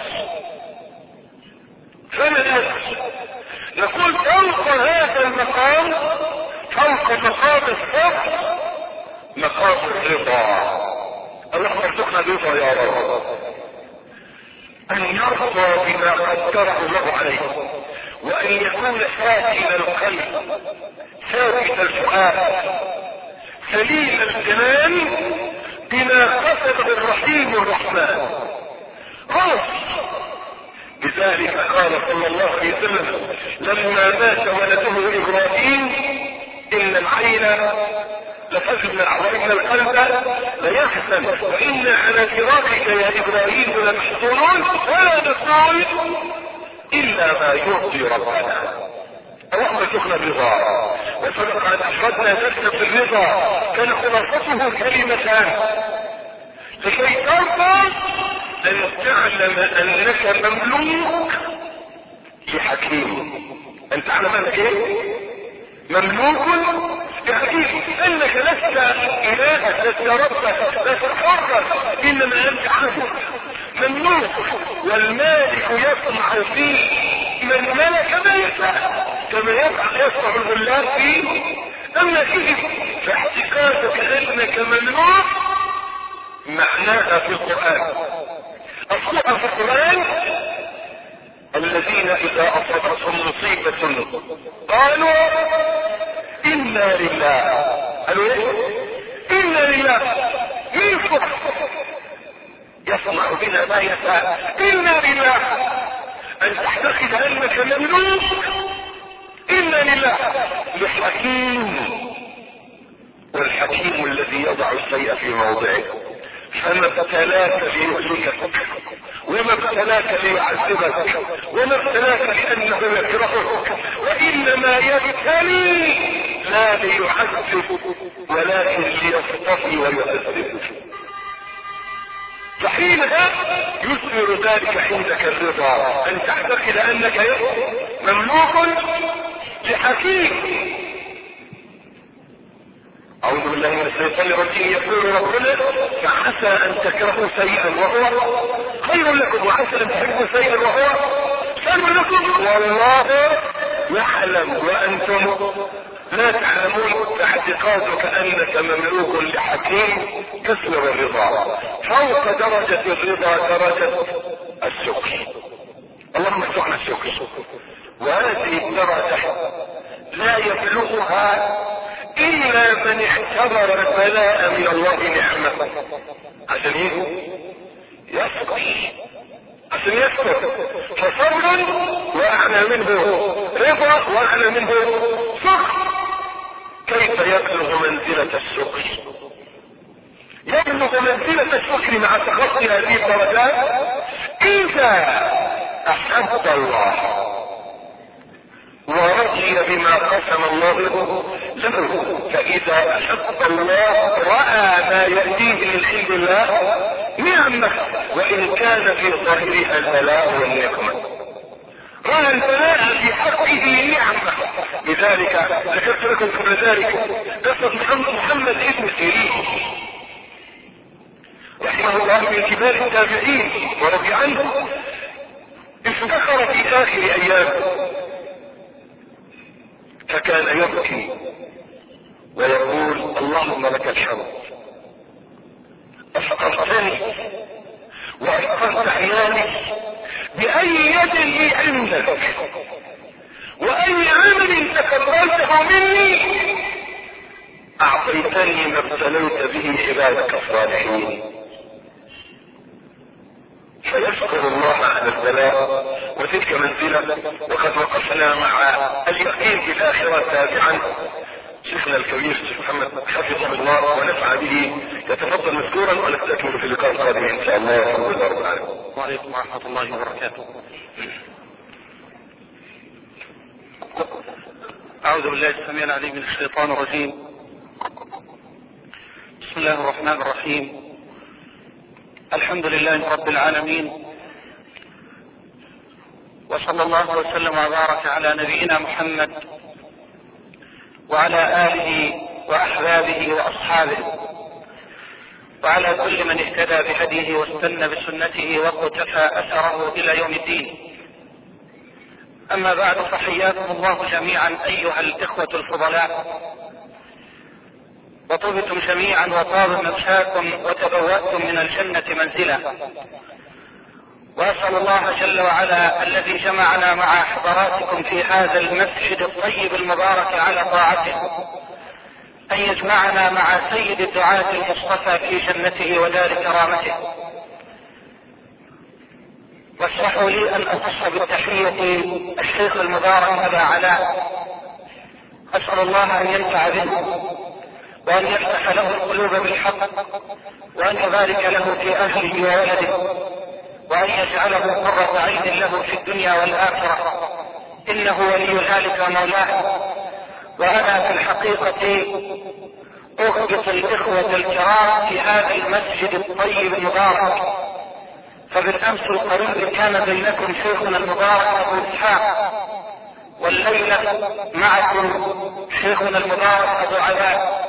فلا أجر. نقول فوق هذا المقام، فوق مقام الصبر، مقام الرضا. اللهم ارزقنا الرضا يا رب، ان يرضى بما قدره الله عليه، وان يكون ساكن القلب ثابت الفؤاد سليم الجنان بما قصده الرحيم الرحمن. خلاص. لذلك قال صلى الله عليه وسلم لما مات ولده ابراهيم: ان العين لتدمع وان القلب ليحزن وانا على فراقك يا ابراهيم لمحزونون ولا نقول الا ما يرضي ربنا. اللهم ارزقنا الرضا. وسبق ان افردنا درسا في الرضا كان خلاصته كلمتان: لكي ترضى ان تعلم انك مملوك لحكيم. انت تعلم انك ايه؟ مملوك لحكيم، انك لست الهك، لست ربك، لست حرا، انما انت عبد مملوك. والمالك يطمع فيه من ملك ما يشاء كما يفعل يصنع الغلام فيه. اما كذب فاعتقادك انك مملوك معناها في القرآن. اصلها في القرآن الذين اذا اصابتهم مصيبة قالوا انا لله. قالوا ايه؟ انا لله. مين الصبح يصنع بنا ما يشاء؟ انا لله. ان تعتقد انك مملوك انا لله لحكيم، والحكيم الذي يضع الشيء في موضعه. فما ابتلاك ليهلكك، وما ابتلاك ليعذبك، وما ابتلاك لانه يكرهك، وانما يبتلي لا ليعذب ولكن ليصطفي ويهذب. فحينها يثمر ذلك عندك الرضا، ان تعتقد انك مملوك لحكيم. اعوذ بالله من الشيطان الرجيم. يقول ربنا فعسى ان تكرهوا شيئا وهو خير لكم، وعسى ان تحبوا شيئا وهو شر لكم، والله يعلم وانتم لا تعلمون. فاعتقادك انك مملوك لحكيم يثمر الرضا. فوق درجة الرضا درجة الشكر. اللهم ارزقنا الشكر. وهذه الدرجة لا يبلغها الا من اعتبر البلاء من الله نعمة عشان يسكر، عشان يسكر. فصبر واعلى منه رضا واعلى منه شكر. كيف يبلغ منزلة الشكر؟ يبلغ منزلة الشكر مع تخطي هذه الدرجات اذا احب الله ورضي بما قسم الله له. فاذا احب الله راى ما ياتيه من عند الله نعمه، وان كان في ظاهرها البلاء والنقمه. راى البلاء في حقه نعمه. لذلك ذكرت لكم قبل ذلك قصه محمد ابن سيرين رحمه الله من كبار التابعين ورضي عنه. افتخر في اخر ايامه فكان يبكي ويقول اللهم لك الحمد، افقرتني وافقرت عيالي باي يد لي عندك واي عمل تقبلته مني اعطيتني ما ابتليت به عبادك الصالحين. فيشكر الله على البلاء وتلك منزلة. وقد وقفنا مع اليقين بالاخرة تابعا شيخنا الكبير الشيخ محمد حفظه الله ونفع به. يتفضل مذكورا ونستكمل في اللقاء القادم ان شاء الله. الحمد لله رب العالمين. وعليكم ورحمة الله وبركاته. اعوذ بالله السميع العليم من الشيطان الرجيم. بسم الله الرحمن الرحيم. الحمد لله رب العالمين، وصلى الله وسلم وبارك على نبينا محمد وعلى آله وأحبابه وأصحابه وعلى كل من اهتدى بهديه واستنى بسنته واقتفى أثره إلى يوم الدين. أما بعد، فحياكم الله جميعا أيها الإخوة الفضلاء، وطبتم جميعا وطاب ممشاكم وتبوأتم من الجنة منزلا. وأسأل الله جل وعلا الذي جمعنا مع حضراتكم في هذا المسجد الطيب المبارك على طاعته أن يجمعنا مع سيد الدعاة المصطفى في جنته ودار كرامته. واسمحوا لي أن أخص بالتحية الشيخ المبارك أبا علاء، أسأل الله أن ينفع به وأن يفتح له القلوب بالحق وأن يبارك له في أهله وولده وأن يجعله قرة عين له في الدنيا والآخرة، إنه ولي ذلك ومولاه. وأنا في الحقيقة أغبط الإخوة الكرام في هذا المسجد الطيب المبارك، فبالأمس القريب كان بينكم شيخنا المبارك أبو إسحاق، والليلة معكم شيخنا المبارك أبو علاء.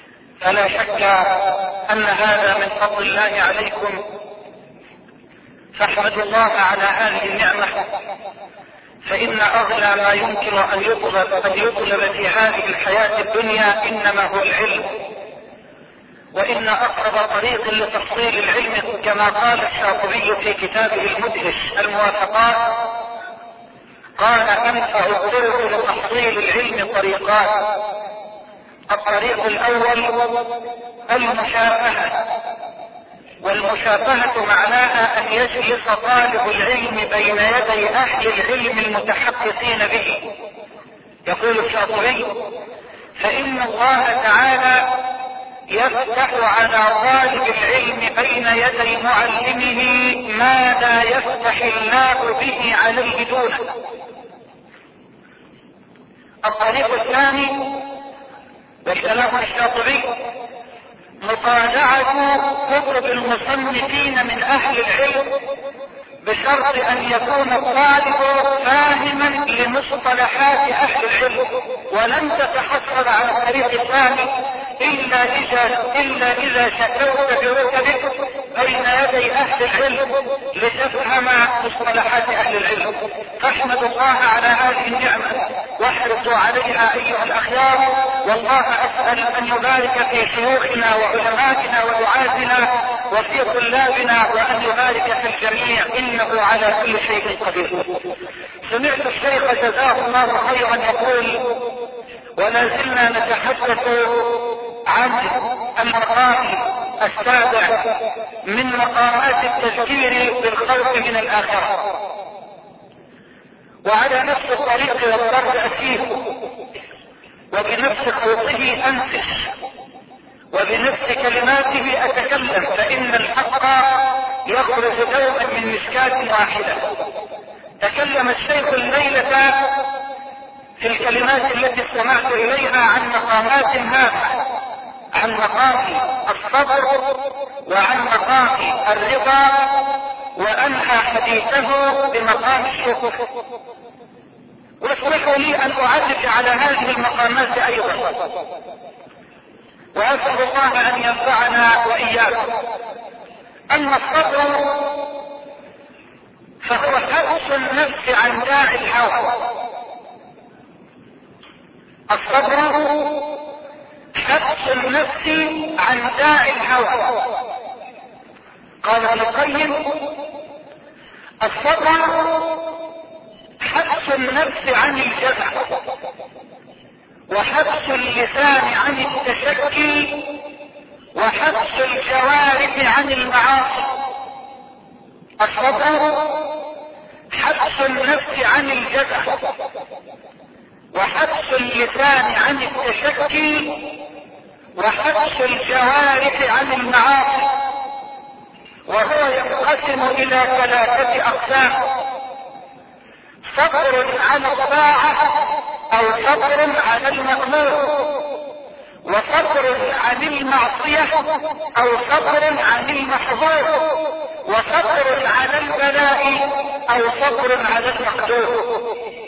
فلا شك أن هذا من فضل الله عليكم، فاحمدوا الله على هذه النعمة، فإن أغلى ما يمكن أن يطلب, أن يطلب في هذه الحياة الدنيا إنما هو العلم، وإن أقرب طريق لتحصيل العلم كما قال الشاطبي في كتابه المدهش الموافقات، قال أنفع الطرق لتحصيل العلم طريقان: الطريق الأول المشافهة، والمشافهة معناها أن يجلس طالب العلم بين يدي أهل العلم المتحققين به. يقول الشاطبي: فإن الله تعالى يفتح على طالب العلم بين يدي معلمه ما لا يفتح الله به عليه دونه. الطريق الثاني وكلام الشاطبي مطالعة كتب المصنفين من أهل العلم بشرط أن يكون الطالب فاهما لمصطلحات أهل العلم، ولن تتحصل على الطريق الثاني إلا إذا, إلا إذا شكوت بركبك بين يدي أهل العلم لتفهم مصطلحات أهل العلم. فاحمدوا الله على هذه النعمة واحرصوا عليها أيها الأخيار، والله أسأل أن يبارك في شيوخنا وعلمائنا ودعاتنا وفي طلابنا، وأن يبارك في الجميع إنه على كل شيء قدير. سمعت الشيخ جزاه الله خيرا يقول: ولا زلنا نتحدث عن المقام السابع من مقامات التذكير بالخوف من الآخرة، وعلى نفس الطريق والضرب أسير، وبنفس خوفه أنفس، وبنفس كلماته أتكلم، فإن الحق يخرج دوما من مشكاة واحدة. تكلم الشيخ الليلة في الكلمات التي استمعت إليها عن مقامات هامة، عن مقام الصبر وعن مقام الرضا، وأنهى حديثه بمقام الشكر. واسمحوا لي أن أعرج على هذه المقامات أيضا، وأسأل الله أن ينفعنا وإياكم. أما الصبر فهو حبس النفس عن داعي الهوى. الصبر حبس النفس عن داعي الهوى. قال ابن القيم: الصبر حبس النفس عن الجزع، وحبس اللسان عن التشكي، وحبس الجوارح عن المعاصي. الصبر حبس النفس عن الجزع، وحبس اللسان عن التشكي، وحبس الجوارح عن المعاصي. وهو ينقسم إلى ثلاثة أقسام: صبر على الطاعة أو صبر على المأمور، وصبر عن المعصية أو صبر عن المحظور، وصبر على البلاء أو صبر على المقدور.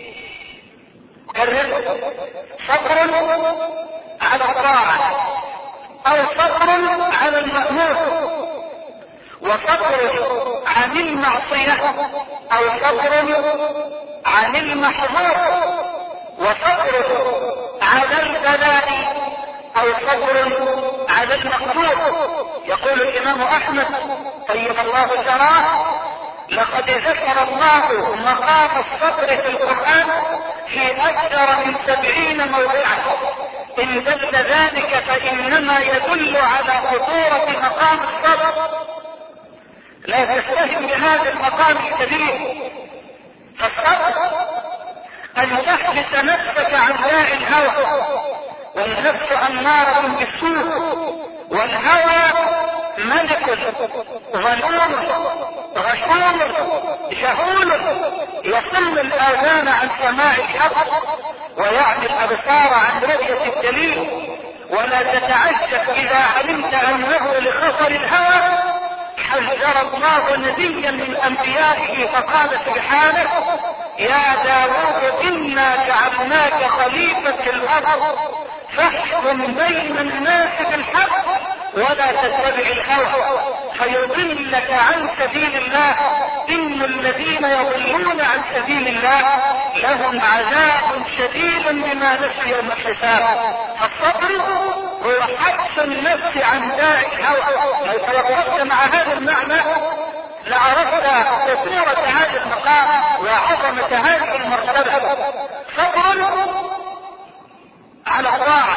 كرر: صبر على الطاعة أو صبر على المأمور، وصبر عن المعصية أو صبر عن المحظور، وصبر على البلاء أو صبر على المقدور. يقول الإمام أحمد طيب الله ثراه: لقد ذكر الله مقام الصبر في القرآن في أكثر من سبعين موضعا. إن دل ذلك فإنما يدل على خطورة مقام الصبر. لا تستهن بهذا المقام الكبير. فالصبر أن تحبس نفسك عن داعي الهوى، والنفس أمارة بالسوء، والهوى ملك ظلوم غشوم جهول يصل الآذان عن سماع الحق، ويعمي الأبصار عن رؤية الدليل. ولا تتعجب إذا علمت أنه لخطر الهوى حذر الله نبيا من أنبيائه فقال سبحانه: يا داود إنا جعلناك خليفة في الأرض فاحكم بين الناس بالحق ولا تتبع الهوى فيضلك عن سبيل الله. إن الذين يضلون عن سبيل الله لهم عذاب شديد بما نسوا يوم الحساب. فالصبر هو حبس النفس عن داعي الهوى. لو توقفت مع هذا المعنى لعرفت خطورة هذا المقام وعظمة هذه المرتبة. صبر على الطاعة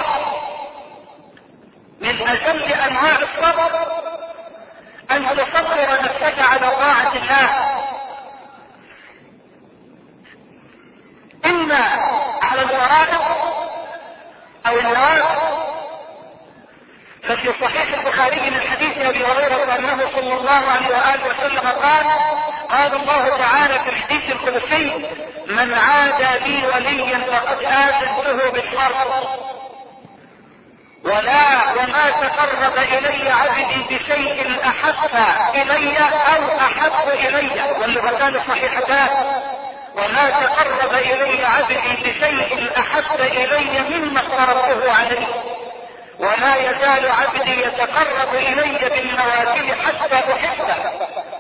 من أجل أنواع الصبر أن تصبر نفسك على طاعة الله، إما على الفرائض أو النوافل. ففي صحيح البخاري من حديث أبي هريرة أنه صلى الله عليه وآله وسلم قال: قال الله تعالى في الحديث القدسي: من عادى لي وليا فقد آذنته بالحرب، ولا وما تقرب إلي عبدي بشيء أحب إلي أو أحب إلي، واللغتان صحيحتان: وما تقرب إلي عبدي بشيء أحب إلي مما افترضته عليه، وما يزال عبدي يتقرب إلي بالنوافل حتى أحبه،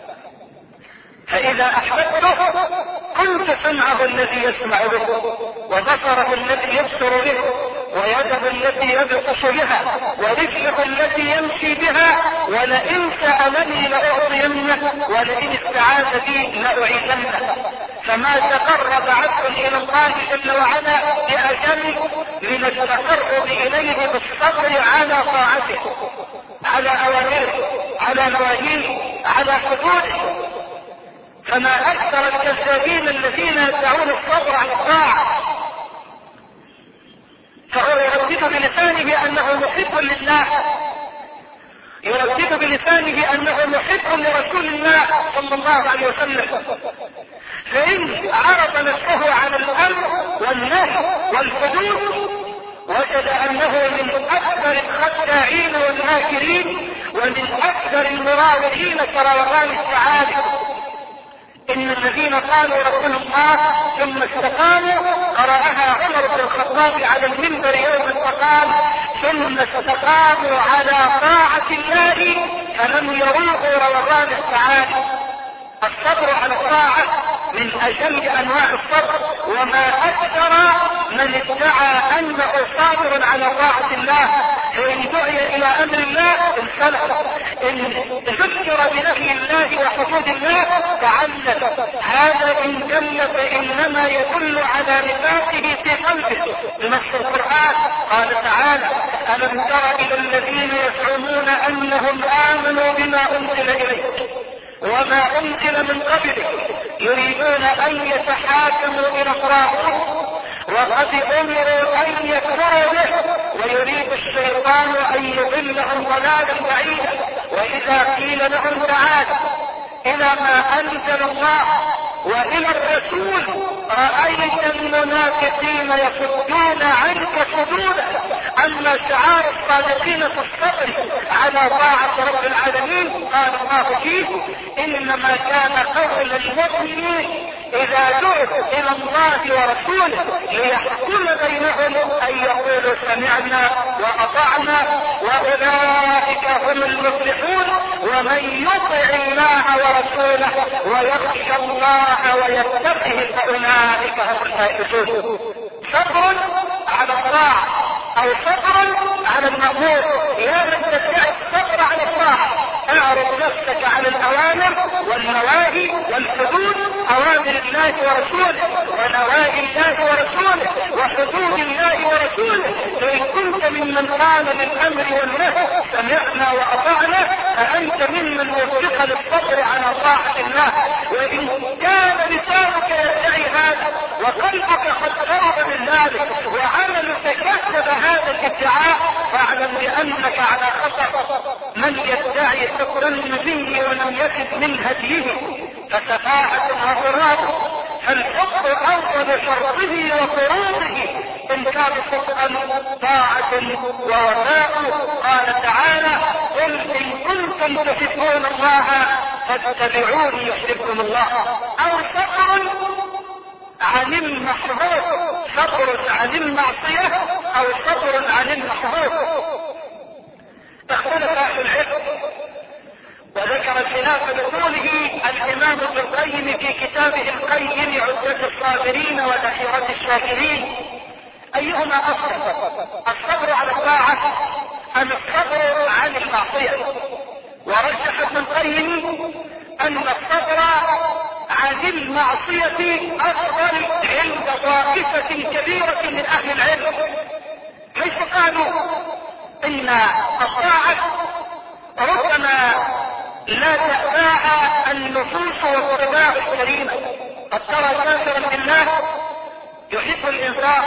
فإذا أحببته كنت سمعه الذي يسمع به، وبصره الذي يبصر به، ويده التي يبطش بها، ورجله التي يمشي بها، ولئن سألني لأعطينه، ولئن استعاذ بي لأعيذنه. فما تقرب عبد إلى الله جل وعلا بأجل من التقرب إليه بالصبر على طاعته، على أوامره، على نواهيه، على حدوده. فما أكثر الكذابين الذين يدعون الصبر على الطاعة، فهو يردد بلسانه أنه محب لله، يردد بلسانه أنه محب لرسول الله صلى الله عليه وسلم، فإن عرض نفسه على الأمر والنهي والحدود وجد أنه من أكثر الخداعين والماكرين ومن أكثر المراوغين كروغان السعادة. إن الذين قالوا ربنا الله ثم استقاموا، قرأها عمر بن الخطاب على المنبر يوم فقال: ثم استقاموا على طاعة الله فلم يروقوا روغان السعادة. الصبر على الطاعة من أجل أنواع الصبر، وما أكثر من ادعى أنه صابر على طاعة الله، فإن دعي إلى أمر الله انسلخ، إن ذكر بنهي الله وحدود الله تعلم. هذا إن دل فإنما يدل على نفاقه في قلبه بنص القرآن. قال تعالى: ألم تر إلى الذين يزعمون أنهم آمنوا بما أنزل إليك وما أنزل من قبلك يريدون أن يتحاكموا إلى الطاغوت وقد أمروا أن يكفروا به ويريد الشيطان أن يضلهم ضلالا بعيدا. وإذا قيل لهم تعالوا إلى ما أنزل الله وإلى الرسول رأيت المنافقين يصدون عنك صدودا. أما شعار الصادقين في الصبر على طاعة رب العالمين قال الله فيه: إنما كان قول المؤمنين إذا دعوا إلى الله ورسوله ليحكم بينهم أن يقولوا سمعنا وأطعنا وأولئك هم المفلحون. ومن يطع الله ورسوله ويخشى الله ويتقه فأولئك هم الفائزون. صبر على الطاعة أو صبر على المأمور. يا من تدعي الصبر على الطاعة اعرض نفسك على الأوامر والنواهي والحدود، أوامر الله ورسوله ونواهي الله ورسوله وحدود الله ورسوله. فإن كنت ممن قال للأمر والنهي سمعنا وأطعنا فأنت ممن وفق للصبر على طاعة الله. وإن كان لسانك يدعي هذا وقلبك قد قرب من ذلك وعملك كسب هذا الادعاء فاعلم بأنك على خطر. من يدعي حكم النبي ولم يكن من هديه فسفاهة وغراب. فالحب أول شرطه وفروضه إن كان صدقا طاعة ووفاء. قال تعالى: قل إن كنتم تحبون الله فاتبعوني يحبكم الله. أو صبر عن المحظور، صبر عن المعصية أو صبر عن المحظور. اختلف أهل العلم وذكر خلاف لقوله الامام ابن القيم في كتابه القيم عدة الصابرين وذخيرة الشاكرين: ايهما افضل، الصبر على الطاعة ام الصبر عن المعصية؟ ورجح ابن القيم ان الصبر عن المعصية افضل عند طائفة كبيرة من اهل العلم، حيث قالوا ان الطاعة ربما لا تأباها النفوس والطباع الكريمة. قد ترى كافرا بالله يحب الانفاق،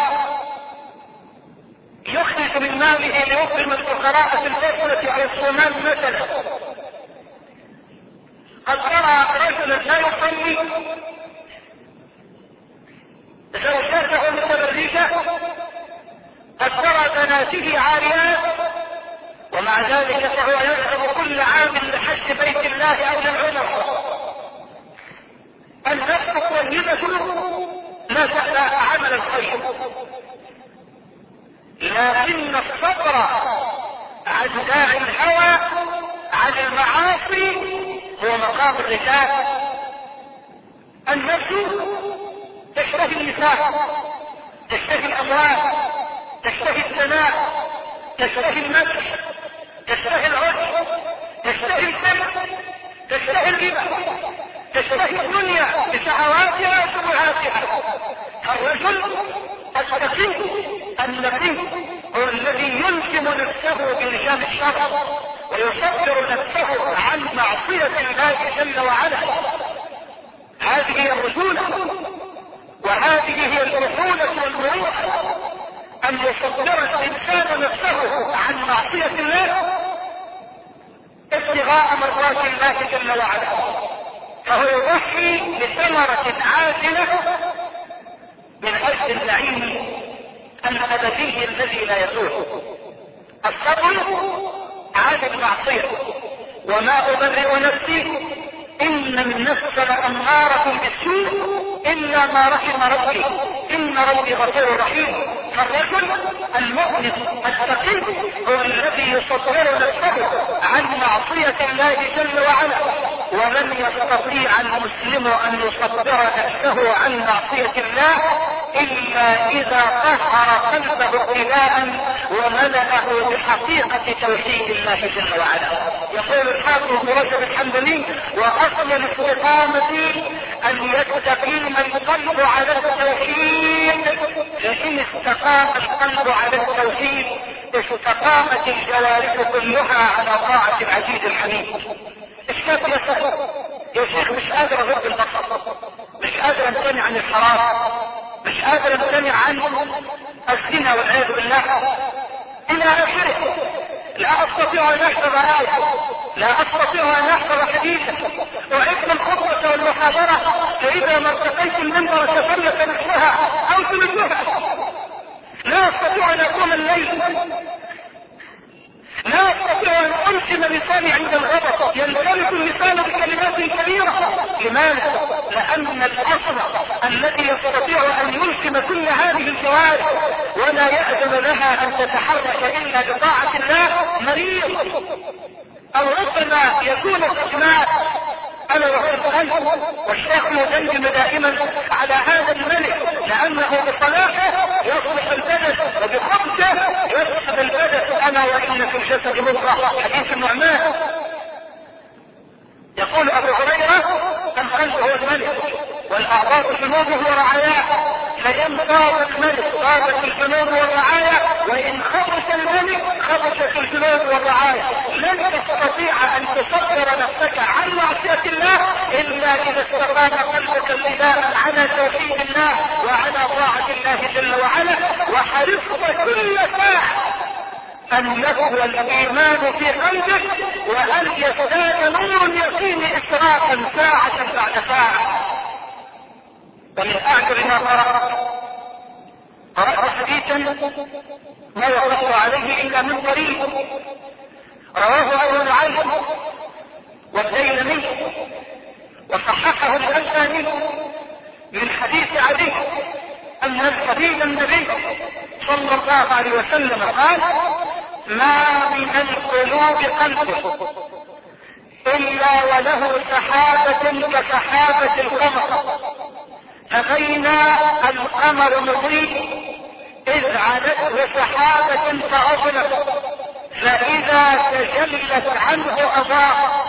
يخرج من ماله ليكرم الفقراء في الفترة على الصومال مثلا. قد ترى رجلا لا يصلي، زوجاته متبرجة، قد ترى بناته عاريات، ومع ذلك فهو يذهب كل عام لحج بيت الله او للعمرة. النفس طيبة لا تأبى عمل الخير، لكن الصبر عن داعي الهوى عن المعاصي هو مقام الرجال. النفس تشتهي النساء، تشتهي الاموال، تشتهي الثناء، تشتهي المدح، تشتهي العجب، تشتهي الدم، تشتهي الربا، تشتهي الدنيا بشهواتها وشبهاتها. الرجل التقي النقي هو الذي يلزم نفسه بلجام الشر ويصبر نفسه عن معصية الله جل وعلا. هذه هي الرجولة، وهذه هي الرجولة والمروءة، أن يصبر الإنسان نفسه عن معصية الله ابتغاء مرضات الله جل وعلا، فهو يضحي بثمرة عاجلة من أجل النعيم الأبدي الذي لا يزول. الصبر عن المعصية: وما أبرئ نفسي إن النفس لأمارة بالسوء إلا ما رحم ربي إن ربي غفور رحيم. فالرجل المؤمن التقي هو الذي يصبر نفسه عن معصية الله جل وعلا، ولن يستطيع المسلم أن يصبر نفسه عن معصية الله إلا إذا طهر قلبه ابتلاء وملأه بحقيقة توحيد الله جل وعلا. يقول الحافظ ابن رجب الحنبلي: وأصل الاستقامة أن يستقيم القلب على التوحيد، فإن استقام القلب على التوحيد استقامت الجوارح كلها على طاعة العزيز الحميد. الشاب يسأل: يا شيخ مش قادر اغض البصر، مش قادر امتنع عن الحرام، مش قادر امتنع عن الزنا والعياذ بالله الى اخره، لا استطيع ان احفظ آية، لا استطيع ان احفظ حديثا، اعد الخطبة والمحاضرة فاذا ما ارتقيت المنبر تفلت نفسها او تمدها، لا استطيع ان اقوم الليل، لا استطيع ان انشم لساني عند الغضب، ينطلق اللسان بكلمات كبيرة. لماذا؟ لان الاصل الذي يستطيع ان يلزم كل هذه الجوارح ولا يأذن لها ان تتحرك الا بطاعة الله مريض، او ربما يكون قسمان. انا وهو القلب، والشيخ يدندن دائما على هذا الملك لانه بصلاحه يصلح البدن وبخبثه يصلح البدن. انا وان في الجسد مضغة، حديث النعمان. يقول ابو هريرة: القلب هو الملك والاعضاء جنوده ورعاياه، فان طاب الملك طابت الجنود والرعايا، وان خبث الملك خبثت الجنود والرعايا. لن تستطيع ان تصبر نفسك عن معصية الله الا اذا استقام قلبك الاباء على توحيد الله وعلى طاعة الله جل وعلا، وحرصت كل ساعة ان يقوى الايمان في قلبك وان يزداد نور اليقين اشراقا ساعة بعد ساعة. ومن اعجب ما قرأت قرأت حديثا ما وقفت عليه الا من طريق رواه ابو نعيم والديلمي وصححه الألباني من حديث علي ان الحبيب النبي صلى الله عليه وسلم قال: ما من القلوب قلب إلا وله سحابة كسحابة القمر، فبين القمر مضيء إذ علته سحابة فأظلم، فإذا تجلت عنه أضاء.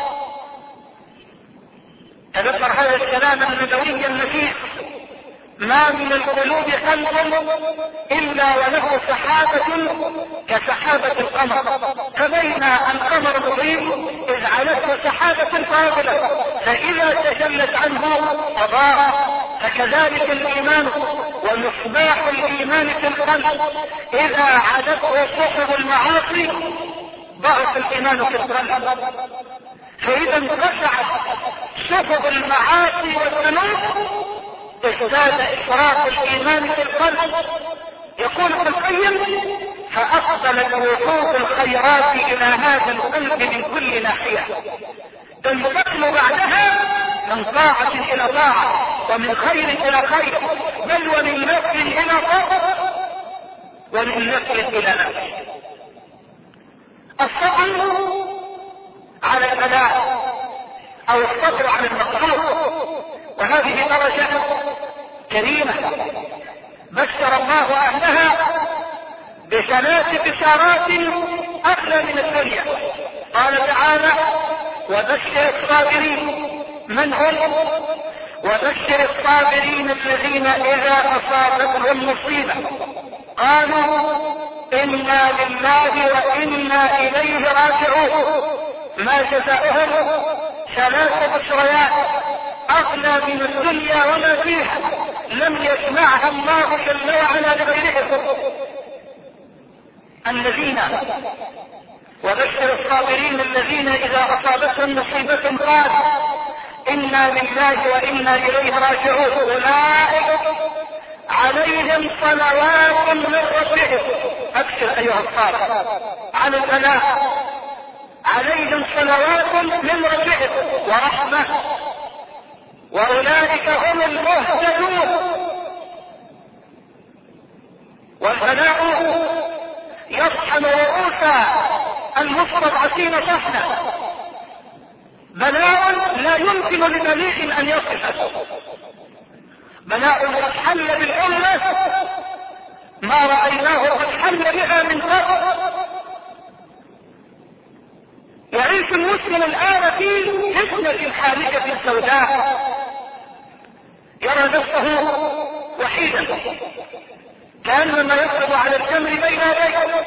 تذكر هذا الكلام النبوي النفيس: ما من القلوب قلب إلا وله سحابة كسحابة القمر، فبين القمر مضيء إذ علته سحابة فاضلة، فإذا تجلت عنه أضاء. فكذلك الإيمان ومصباح الإيمان في القلب، إذا علته سحب المعاصي ضعف الإيمان في القلب. فإذا انقطعت سحب المعاصي والذنوب ازداد إشراق الإيمان في القلب. يقول ابن القيم: فأقبلت وقوف الخيرات إلى هذا القلب من كل ناحية، تنتقل بعدها من طاعة إلى طاعة، ومن خير إلى خير، بل ومن نفع إلى طاعة، ومن نفع إلى نفع. الصبر على البلاء أو الصبر على المقدور، وهذه درجة كريمة بشر الله أهلها بثلاث بشارات أغلى من الدنيا. قال تعالى: وبشر الصابرين. من هم؟ وبشر الصابرين الذين إذا أصابتهم مصيبة قالوا إنا لله وإنا إليه راجعون. ما جزاؤهم؟ ثلاث بشريات أغلى من الدنيا وما فيها، لم يسمعها الله جل وعلا لغيرهم. الذين وبشر الصابرين الذين إذا أصابتهم مصيبة قالوا إنا لله وإنا إليه راجعون، أولئك عليهم صلوات من ربهم. أبشر أيها الصابر على البلاء، عليهم صلوات من ربهم ورحمة، وأولئك هم المهتدون. والبلاء يطحن رؤوس المستضعفين طحنا، بلاء لا يمكن لبليغ أن يصفه، بلاء قد حل بالأمة ما رأيناه قد حل بها من قبل. يعيش المسلم الآن في فتنة حالكة سوداء، يرى نفسه وحيدا كأنما يصعد على الجمر بين يديه،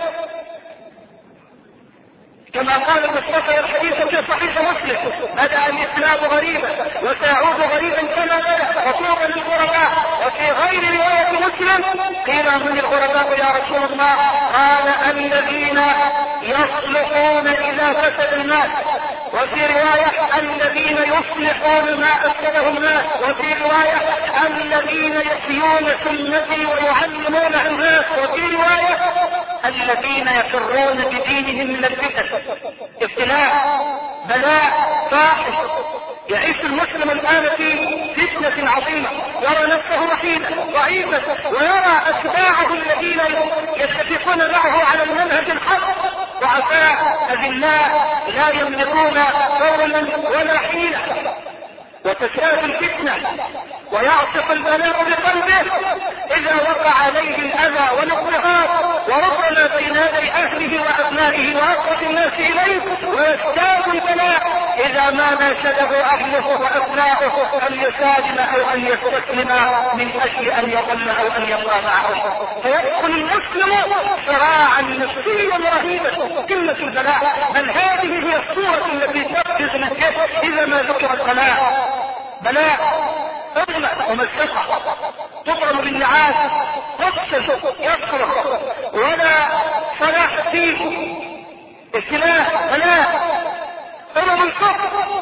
كما قال المصطفى الحديث في صحيح مسلم: بدأ الإسلام غريبا وسيعود غريبا كما بدأ، وطوبى للغرباء. وفي غير رواية مسلم قيل: من الغرباء يا رسول الله؟ قال: الذين يصلحون إذا فسد الناس. وفي رواية: الذين يصلحون ما أفسده الناس. وفي رواية: الذين يحيون سنتي ويعلمون الناس. وفي رواية: الذين يفرون بدينهم من الفتن. ابتلاء، بلاء، فاحش. يعيش المسلم الآن في فتنة عظيمة، يرى نفسه وحيدا ضعيفا، ويرى أتباعه الذين يتفقون معه على المنهج الحق ضعفاء أذلاء لا يملكون قولا ولا حيلة. وتشاف الفتنة ويعصف البلاء بقلبه إذا وقع عليه الأذى والاضطهاد، وربما بين يدي أهله وأبنائه وأقرب الناس إليه، ويزداد البلاء إذا ما ناشده أهله وأبنائه أن يسالم أو أن يستسلم من أجل أن يظل أو أن يبقى معهم، فيدخل المسلم صراعا نفسيا رهيبا قلة البلاء. بل هذه هي الصورة التي تبرز الجسد إذا ما ذكر البلاء. بلاء، أغلى ومسكة، تضرب بالنعاس، تفسد، يصرخ، ولا صلاح فيه. ابتلاء، بلاء، أمم الكفر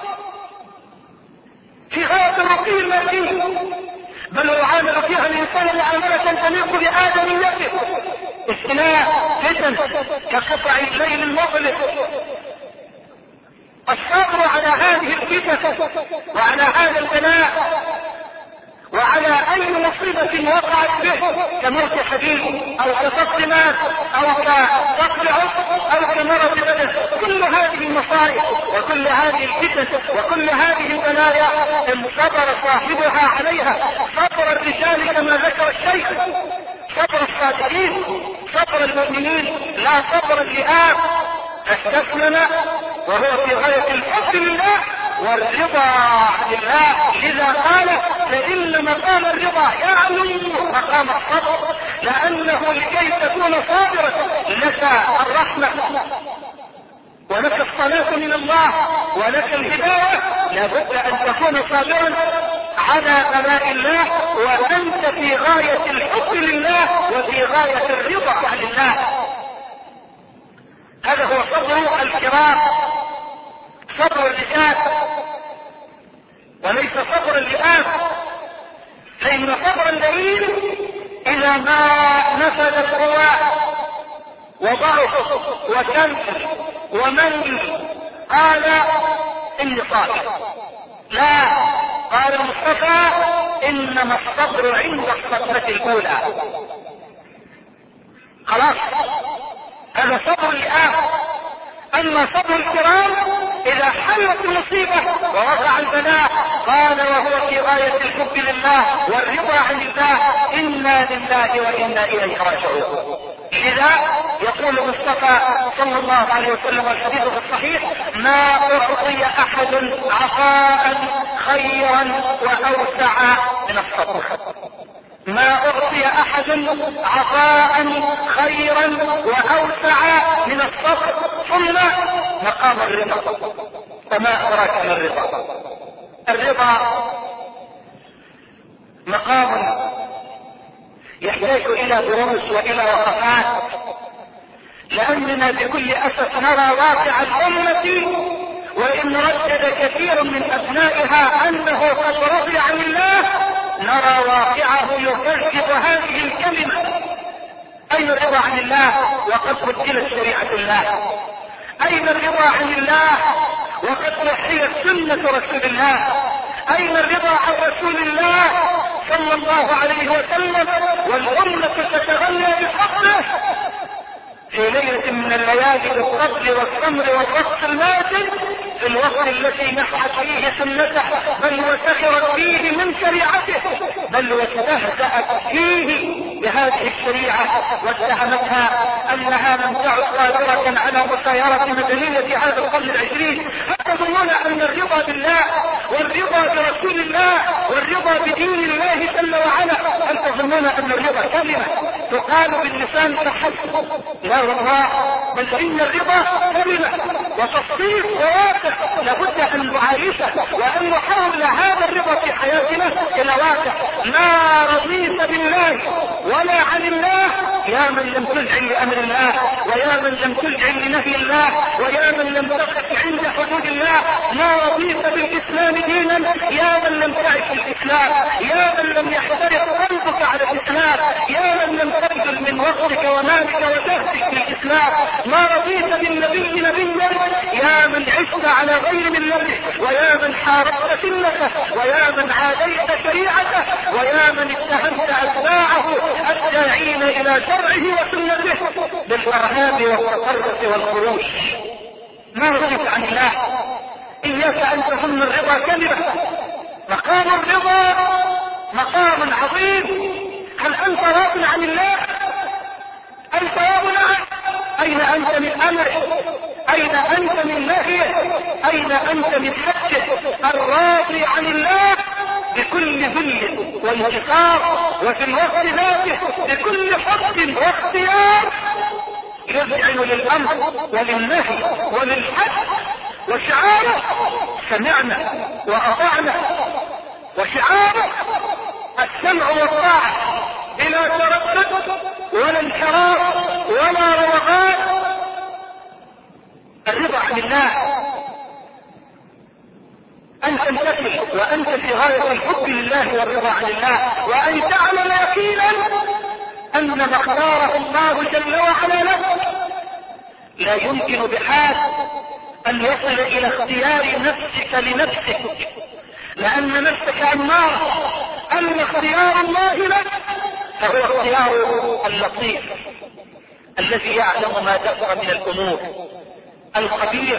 في غاية الرقي المادي، بل يعامل فيها الإنسان معاملة تليق بآدميته. ابتلاء، فتن كقطع الليل المظلم. الصبر على هذه الفتن وعلى هذا البلاء وعلى اي مصيبة وقعت به كموت حبيب او كفقد مال او كفقد عصر او كمرض بدن، كل هذه المصائب وكل هذه الفتن وكل هذه البلايا ان صبر صاحبها عليها صبر الرجال كما ذكر الشيخ، صبر الصادقين، صبر المؤمنين، لا صبر اللئام استسلم وهو في غاية الحب لله والرضا عن الله. لذا قال فإن مقام الرضا يعني مقام الصبر، لأنه لكي تكون صابرا لك الرحمة ولك الصلاة من الله ولك الهداية، لابد أن تكون صابرا على بلاء الله وأنت في غاية الحب لله وفي غاية الرضا عن الله. هذا هو صبر الكرام، صبر الرجال وليس صبر اللئام، فإن صبر اللئيم إذا ما نفذت قواه وضعف وكنف ومن قال إني صابر، لا، قال المصطفى إنما الصبر عند الصدمة الأولى. خلاص هذا صبر اللئام. اما صبر الكرام اذا حلت المصيبة ووقع البلاء قال وهو في غاية الحب لله والرضا عن الله انا لله وانا اليه راجعون. لذا يقول المصطفى صلى الله عليه وسلم الحديث الصحيح ما اعطي احد عطاء خيرا واوسع من الصبر، ما اعطي احد عطاء خيرا واوسع من الصبر. ثم مقام الرضا، وما ادراك ما الرضا؟ الرضا مقام يحتاج الى دروس والى وقفات، لاننا بكل اسف نرى واقع الامة وان ردد كثير من ابنائها انه قد رضي عن الله، نرى واقعه يكذب هذه الكلمة. اين الرضا عن الله وقد بدلت شريعة الله؟ اين الرضا عن الله وقد وحيت سنة رسول الله؟ اين الرضا عن رسول الله صلى الله عليه وسلم والأمة تتغنى بفضله في ليلة من الليالي بالطبل والخمر والرقص الماتن، في الوقت الذي نحت فيه سنته بل وسخرت فيه من شريعته بل واستهزأت فيه بهذه الشريعة واتهمتها انها لم تعد قادرة على مسايرة مدنية هذا القرن العشرين. هل تظنون ان الرضا بالله والرضا برسول الله والرضا بدين الله جل وعلا، هل تظنون ان الرضا كلمة تقال باللسان فحسب؟ لا والله، بل ان الرضا كلمة وتصديق وواقع لابد ان نعايشه وان نحول هذا الرضا في حياتنا الى واقع. ما رضيت بالله ولا عن الله يا من لم تلجئ لامر الله ويا من لم تلجئ لنهي الله ويا من لم تقف عند حدود الله. ما رضيت بالاسلام دينا يا من لم تعش الاسلام، يا من لم يحترق قلبك على الاسلام، يا من لم تبذل من وقتك ومالك وجهدك في الاسلام. ما رضيت بالنبي نبيا يا من عشت على غير ملته ويا من حاربت سنته ويا من عاديت شريعته ويا من اتهمت اتباعه الداعين الى شرعه وسنته بالارهاب والتطرف والخروج. ما رضيت عن الله. اياك ان تظن الرضا كلمة. مقام الرضا مقام عظيم. هل انت راض عن الله؟ انت راض عنه؟ اين انت من امره؟ اين انت من نهيه؟ اين انت من حجه؟ الراضي عن الله بكل ذل وانكسار وفي الوقت ذاته بكل حب واختيار يذعن للامر وللنهي وللحج، وشعاره سمعنا واطعنا، وشعاره السمع والطاعه بلا تردد ولا انحراف ولا روغان. الرضا عن الله ان تمتثل وانت في غاية الحب لله والرضا عن الله، وان تعلم يقينا ان ما اختاره الله جل وعلا لك لا يمكن بحال ان يصل الى اختيار نفسك لنفسك، لان نفسك امارة اما اختيار الله لك فهو اختيار اللطيف الذي يعلم ما دبر من الامور، الخبير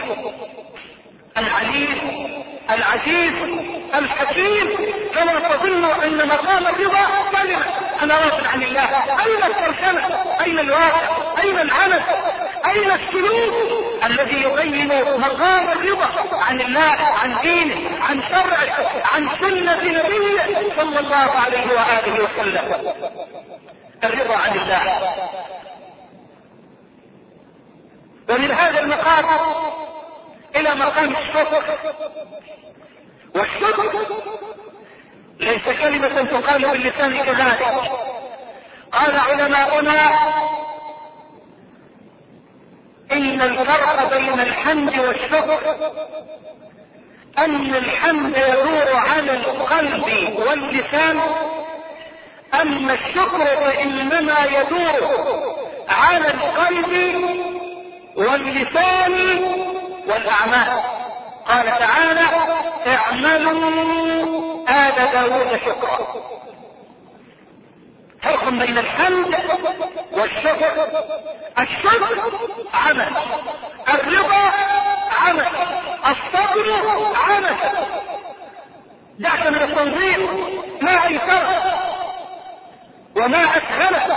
العليم العزيز الحكيم. فلا تظنوا ان مقام الرضا كلمه انا راض عن الله. اين الترجمه؟ اين الواقع؟ اين العمل؟ اين السلوك الذي يبين مقام الرضا عن الله، عن دينه، عن شرعه، عن سنه نبيه صلى الله عليه واله وسلم؟ الرضا عن الله. ومن هذا المقام الى مقام الشكر. والشكر ليس كلمة تقال باللسان كذلك. قال علماؤنا ان الفرق بين الحمد والشكر ان الحمد يدور على القلب واللسان، اما الشكر فانما يدور على القلب واللسان والاعمال. قال تعالى اعملوا آل داود شكرا. فرق بين الحمد والشكر. الشكر عمل، الرضا عمل، الصبر عمل. دعك من التنظيم ما ايسره وما اسهله.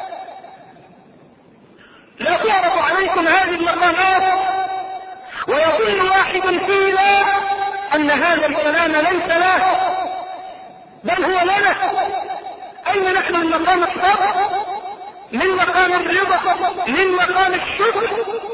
لا تعرض عليكم هذه المقامات ويظن واحد فينا ان هذا الكلام ليس له بل هو لنا. اين نحن من مقام الصبر، من مقام الرضا، من مقام الشكر؟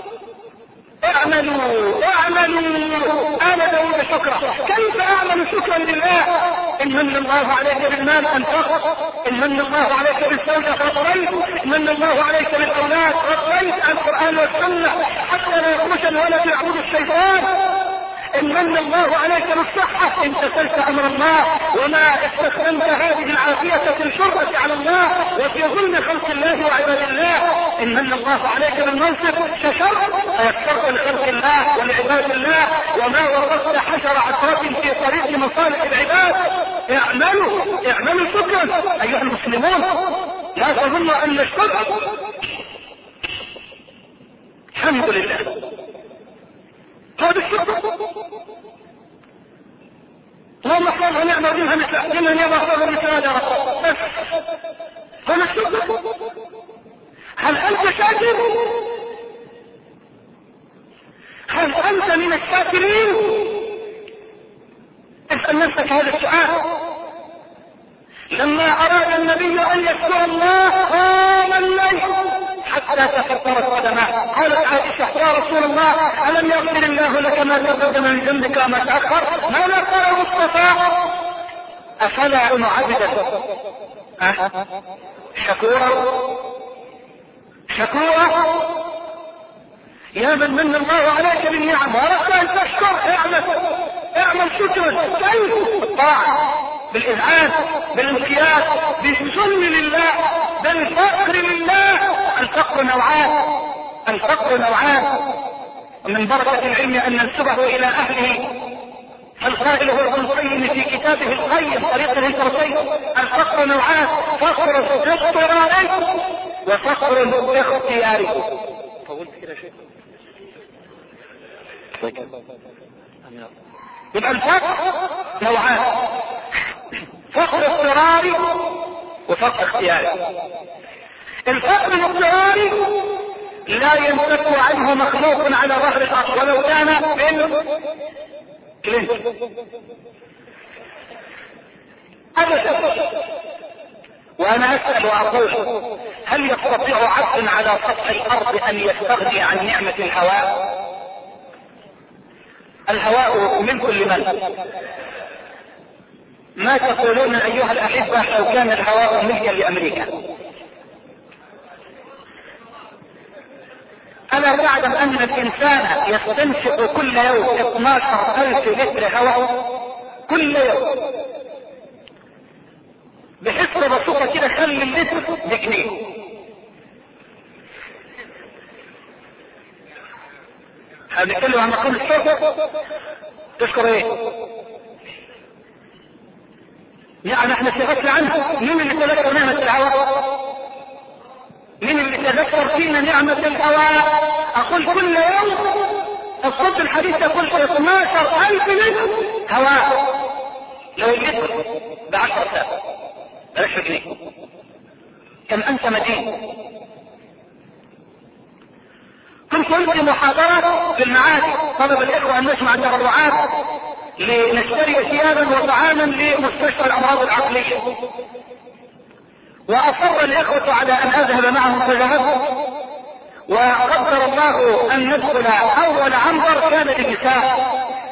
اعملوا اعملوا آل داود شكرا. كيف اعمل شكرا لله؟ ان من الله عليك بالمال انفقت، ان من الله عليك بالزوجة فطريت، ان من الله عليك بالاولاد رضيت القرآن والسنة حتى لا يخرج الولد يعبد الشيطان. ان من الله عليك بالصحة امتثلت امر الله وما استخدمت هذه العافية في الشرطة على الله وفي ظلم خلق الله وعباد الله. ان من الله عليك بالمنصب ششرت فيسرت لخلق الله ولعباد الله وما ورثت حشر عقرب في طريق مصالح العباد. اعملوا اعملوا شكرا ايها المسلمون. لا تظنوا ان الشكر الحمد لله هذا الشكر. اللهم صل ونعم بها مثل لمن يظهر بالرسالة يا رب. بس هذا الشكر. هل انت شاكر؟ هل انت من الشاكرين؟ اسأل نفسك هذا السؤال. لما اراد النبي ان يشكر الله قام الليل حتى تفطرت قدماه. قالت عائشة يا رسول الله ألم يغفر الله لك ما تقدم من ذنبك وما تأخر؟ ماذا قال المصطفى؟ أفلا أكون عبدا أه؟ شكورا شكورا. يا من من الله عليك بالنعم وأردت أن تشكر اعمل اعمل شكرا. كيف؟ بالطاعة، بالإذعان، بالانقياد، بالذل لله، بالفقر لله. الفقر نوعان الفقر نوعان ومن بركة العلم أن ننسبه إلى أهله. القائل هو ابن القيم في كتابه القيم طريق الهجرتين. الفقر نوعان، فقر اضطراري وفقر اختياري. طولت كده شيء. يبقى الفقر نوعان، فقر اضطراري وفقر اختياري. الفقر الاضطراري لا ينفك عنه مخلوق على ظهر الارض ولو كان من كلينتون ابدا. وانا اسال واقول هل يستطيع عبد على سطح الارض ان يستغني عن نعمة الهواء؟ الهواء من كل من. ما تقولون ايها الاحبة لو كان الهواء ملكا لامريكا؟ ألا تعلم أن الإنسان يستنشق كل يوم اثني عشر ألف لتر هواء كل يوم؟ بحسب بسيطة كده خلي اللتر بجنيه. هنتكلم عن مقام الشكر. تشكر ايه؟ يعني احنا سيغفل عنها. مين اللي تذكر نعمة الهواء؟ مين اللي تذكر فينا نعمة الهواء؟ اقول كل يوم الصوت الحديث يقول اثناشر الف لتر هواء. لو اللتر بعشر ساعات بلاش جنيه، كم انت مدين. كنت ألقي محاضرة في المعادي، طلب الإخوة أن نسمع التبرعات لنشتري ثيابا وطعاما لمستشفى الأمراض العقلية، وأصر الإخوة على أن أذهب معهم فذهبت، وقدر الله أن ندخل أول عنبر كان للنساء.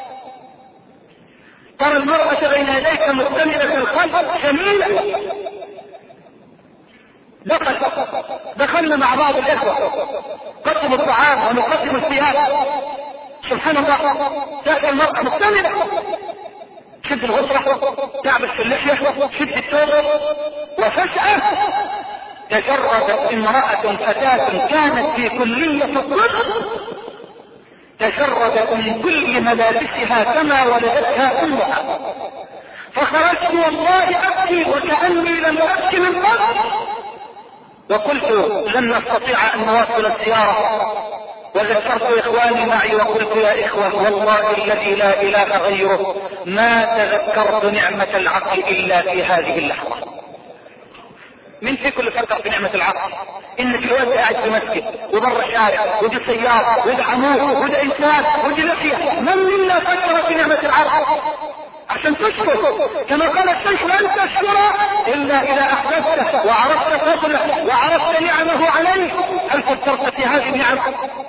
ترى المرأة بين يديك مكتملة الخلق جميلة. دخل دخلنا مع بعض الإخوة قدم الطعام ونقدم الثياب. سبحان الله، تأتي المرأة مكتملة، شد الغصرة، تعبس في اللحية، شد الثوب، وفجأة تجردت امرأة فتاة كانت في كلية الطب، تجردت من كل ملابسها كما ولدتها امها. فخرجت والله ابكي وكأني لم ابكي من قبل، وقلت لن نستطيع ان نواصل السيارة. وذكرت اخواني معي وقلت يا اخوة والله الذي لا اله غيره ما تذكرت نعمة العقل الا في هذه اللحظة. من فيكم اللي فكر في نعمة العقل؟ انك الوقت قاعد في مسجد وبره شارع ودي سيارة ودي عمود ودي انسان ودي لحية، من منا فكر في نعمة العقل عشان تشكر؟ كما قال الشيخ لن تشكر الا اذا احببته وعرفت فضله وعرفت نعمه عليك. هل فكرت في هذه النعم؟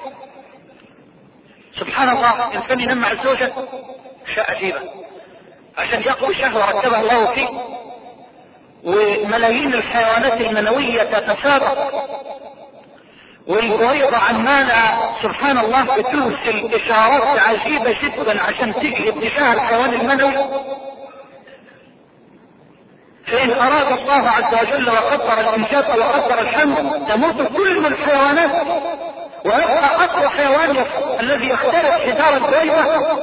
سبحان الله، انسان ينام مع الزوجة شيء عجيبة عشان يقوي شهوة ركبها الله فيه، وملايين الحيوانات المنوية تتسابق، والبويضة عمالة سبحان الله بترسل اشارات عجيبة جدا عشان تجلب اتجاه الحيوان المنوي. فإن أراد الله عز وجل وقدر الإنجاب وقدر الحمل تموت كل الحيوانات، ويبقى أقوى حيوان الذي يخترق جدار البويضة.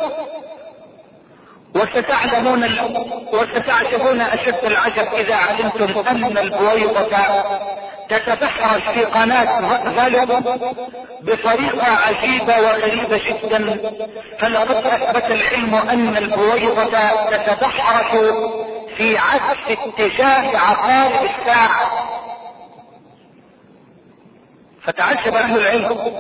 وستعلمون وستعجبون أشد العجب إذا علمتم أن البويضة تتبحرج في قناة ذلك بطريقة عجيبة وغريبة جدا. فلقد أثبت العلم أن البويضة تتبحرج في عكس اتجاه عقارب الساعة. فتعجب أهل العلم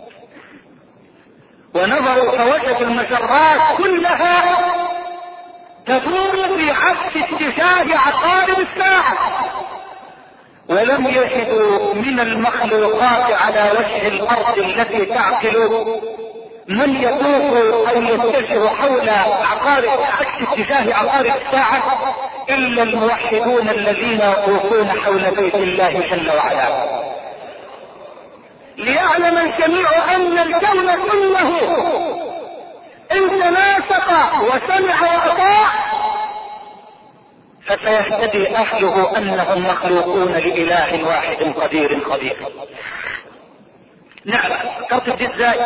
ونظروا فوجدوا المجرات كلها تدور في عكس اتجاه عقارب الساعة، ولم يجدوا من المخلوقات على وجه الارض التي تعقل من يطوف او يتجه حول عقارب عكس اتجاه عقارب الساعة الا الموحدون الذين يطوفون حول بيت الله جل وعلا. ليعلم الجميع ان الكون كله ان تناسق وسمع واطاع فسيهتدي اهله انهم مخلوقون لاله واحد قدير خبير. نعم، فكرت دي ازاي؟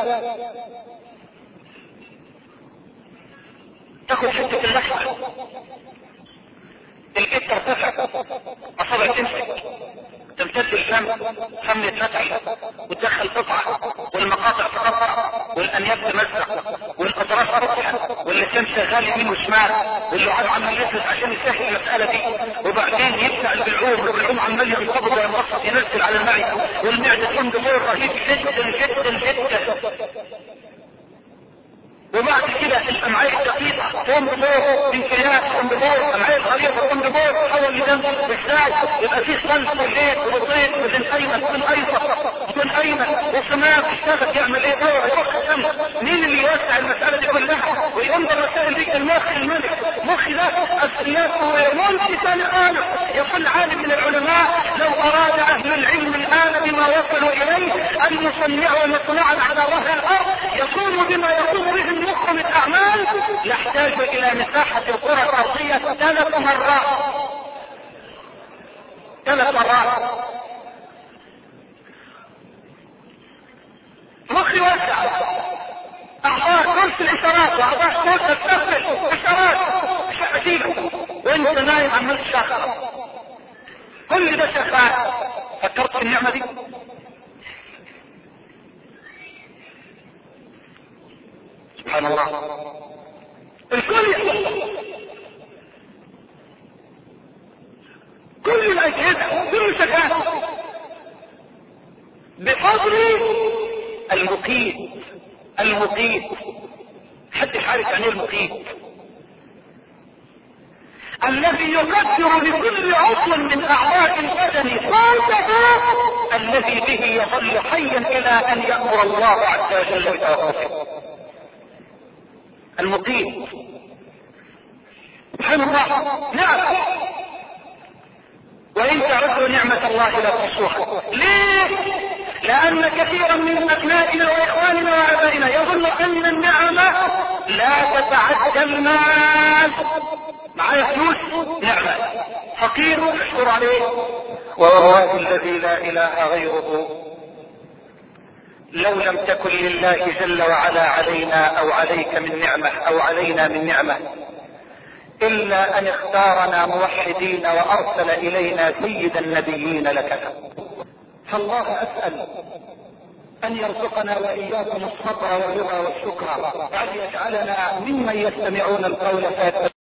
تاخد حته اللحمه الجيب ترتفع، اصابع تمسك، تمتد الفم، فم يتفتح وتدخل قطعه، والمقاطع تقطع، والانياب تمزق، والاطراف تطحن، واللسان شغال يمين وشمال، واللعاب عمال يفلت عشان يسهل المساله دي، وبعدين يفتح البلعوم، والبلعوم عمال ينقبض وينبسط ينزل على المعده، والمعده تقوم بدور رهيب جدا جدا جدا. وبعد كده الامعاء الدقيقة تقوم بدور بنكريات، تقوم بدور الامعاء الغليظة تقوم بدور تحول لدم بالساعد، يبقى فيه صلب بالليل وبالطيب وبين ايمن وبين ايسر وبين ايمن وصمام يشتغل يعمل ايه دور يضخ الدم. مين اللي يوسع المسألة دي كلها ويقوم بالرسائل دي؟ المخ الملك. مخ ده اساسياته ملتزم خالص. يقول عالم من العلماء لو اراد اهل العلم الان بما وصلوا اليه ان يصنعوا مصنعا على ظهر الارض يقوم بما يقوم به المخ من اعمال يحتاج الى مساحة الكرة الارضية ثلاث مرات ثلاث مرات. مخي وسع، اعضاء ترسل اشارات واعضاء صوت تستقبل اشارات عجيبة، وان وانت نايم عمال تشخر، كل ده شغال. فكرت في النعمة دي؟ سبحان الله، الكل يحصل، كل الاجهزة كل شغال بفضل المقيت. المقيت محدش عارف يعني ايه المقيت، الذي يقدر لكل عضو من اعضاء البدن قوته الذي به يظل حيا الى ان يأمر الله عز وجل بتوقفه. المقيت سبحان الله. نعم، وإن تعرفوا نعمة الله لا تحصوها. ليه؟ لأن كثيرا من أبنائنا وإخواننا وآبائنا يظن أن النعمة لا تتعدى المال. معايا فلوس نعمة، فقير اشكر عليه. والله الذي لا إله غيره لو لم تكن لله جل وعلا علينا أو عليك من نعمة أو علينا من نعمة إلا أن اختارنا موحدين وأرسل إلينا سيد النبيين لكذا. فالله أسأل أن يرزقنا وإياكم الصبر والرضا والشكر، وأن يجعلنا ممن يستمعون القول فيتبعون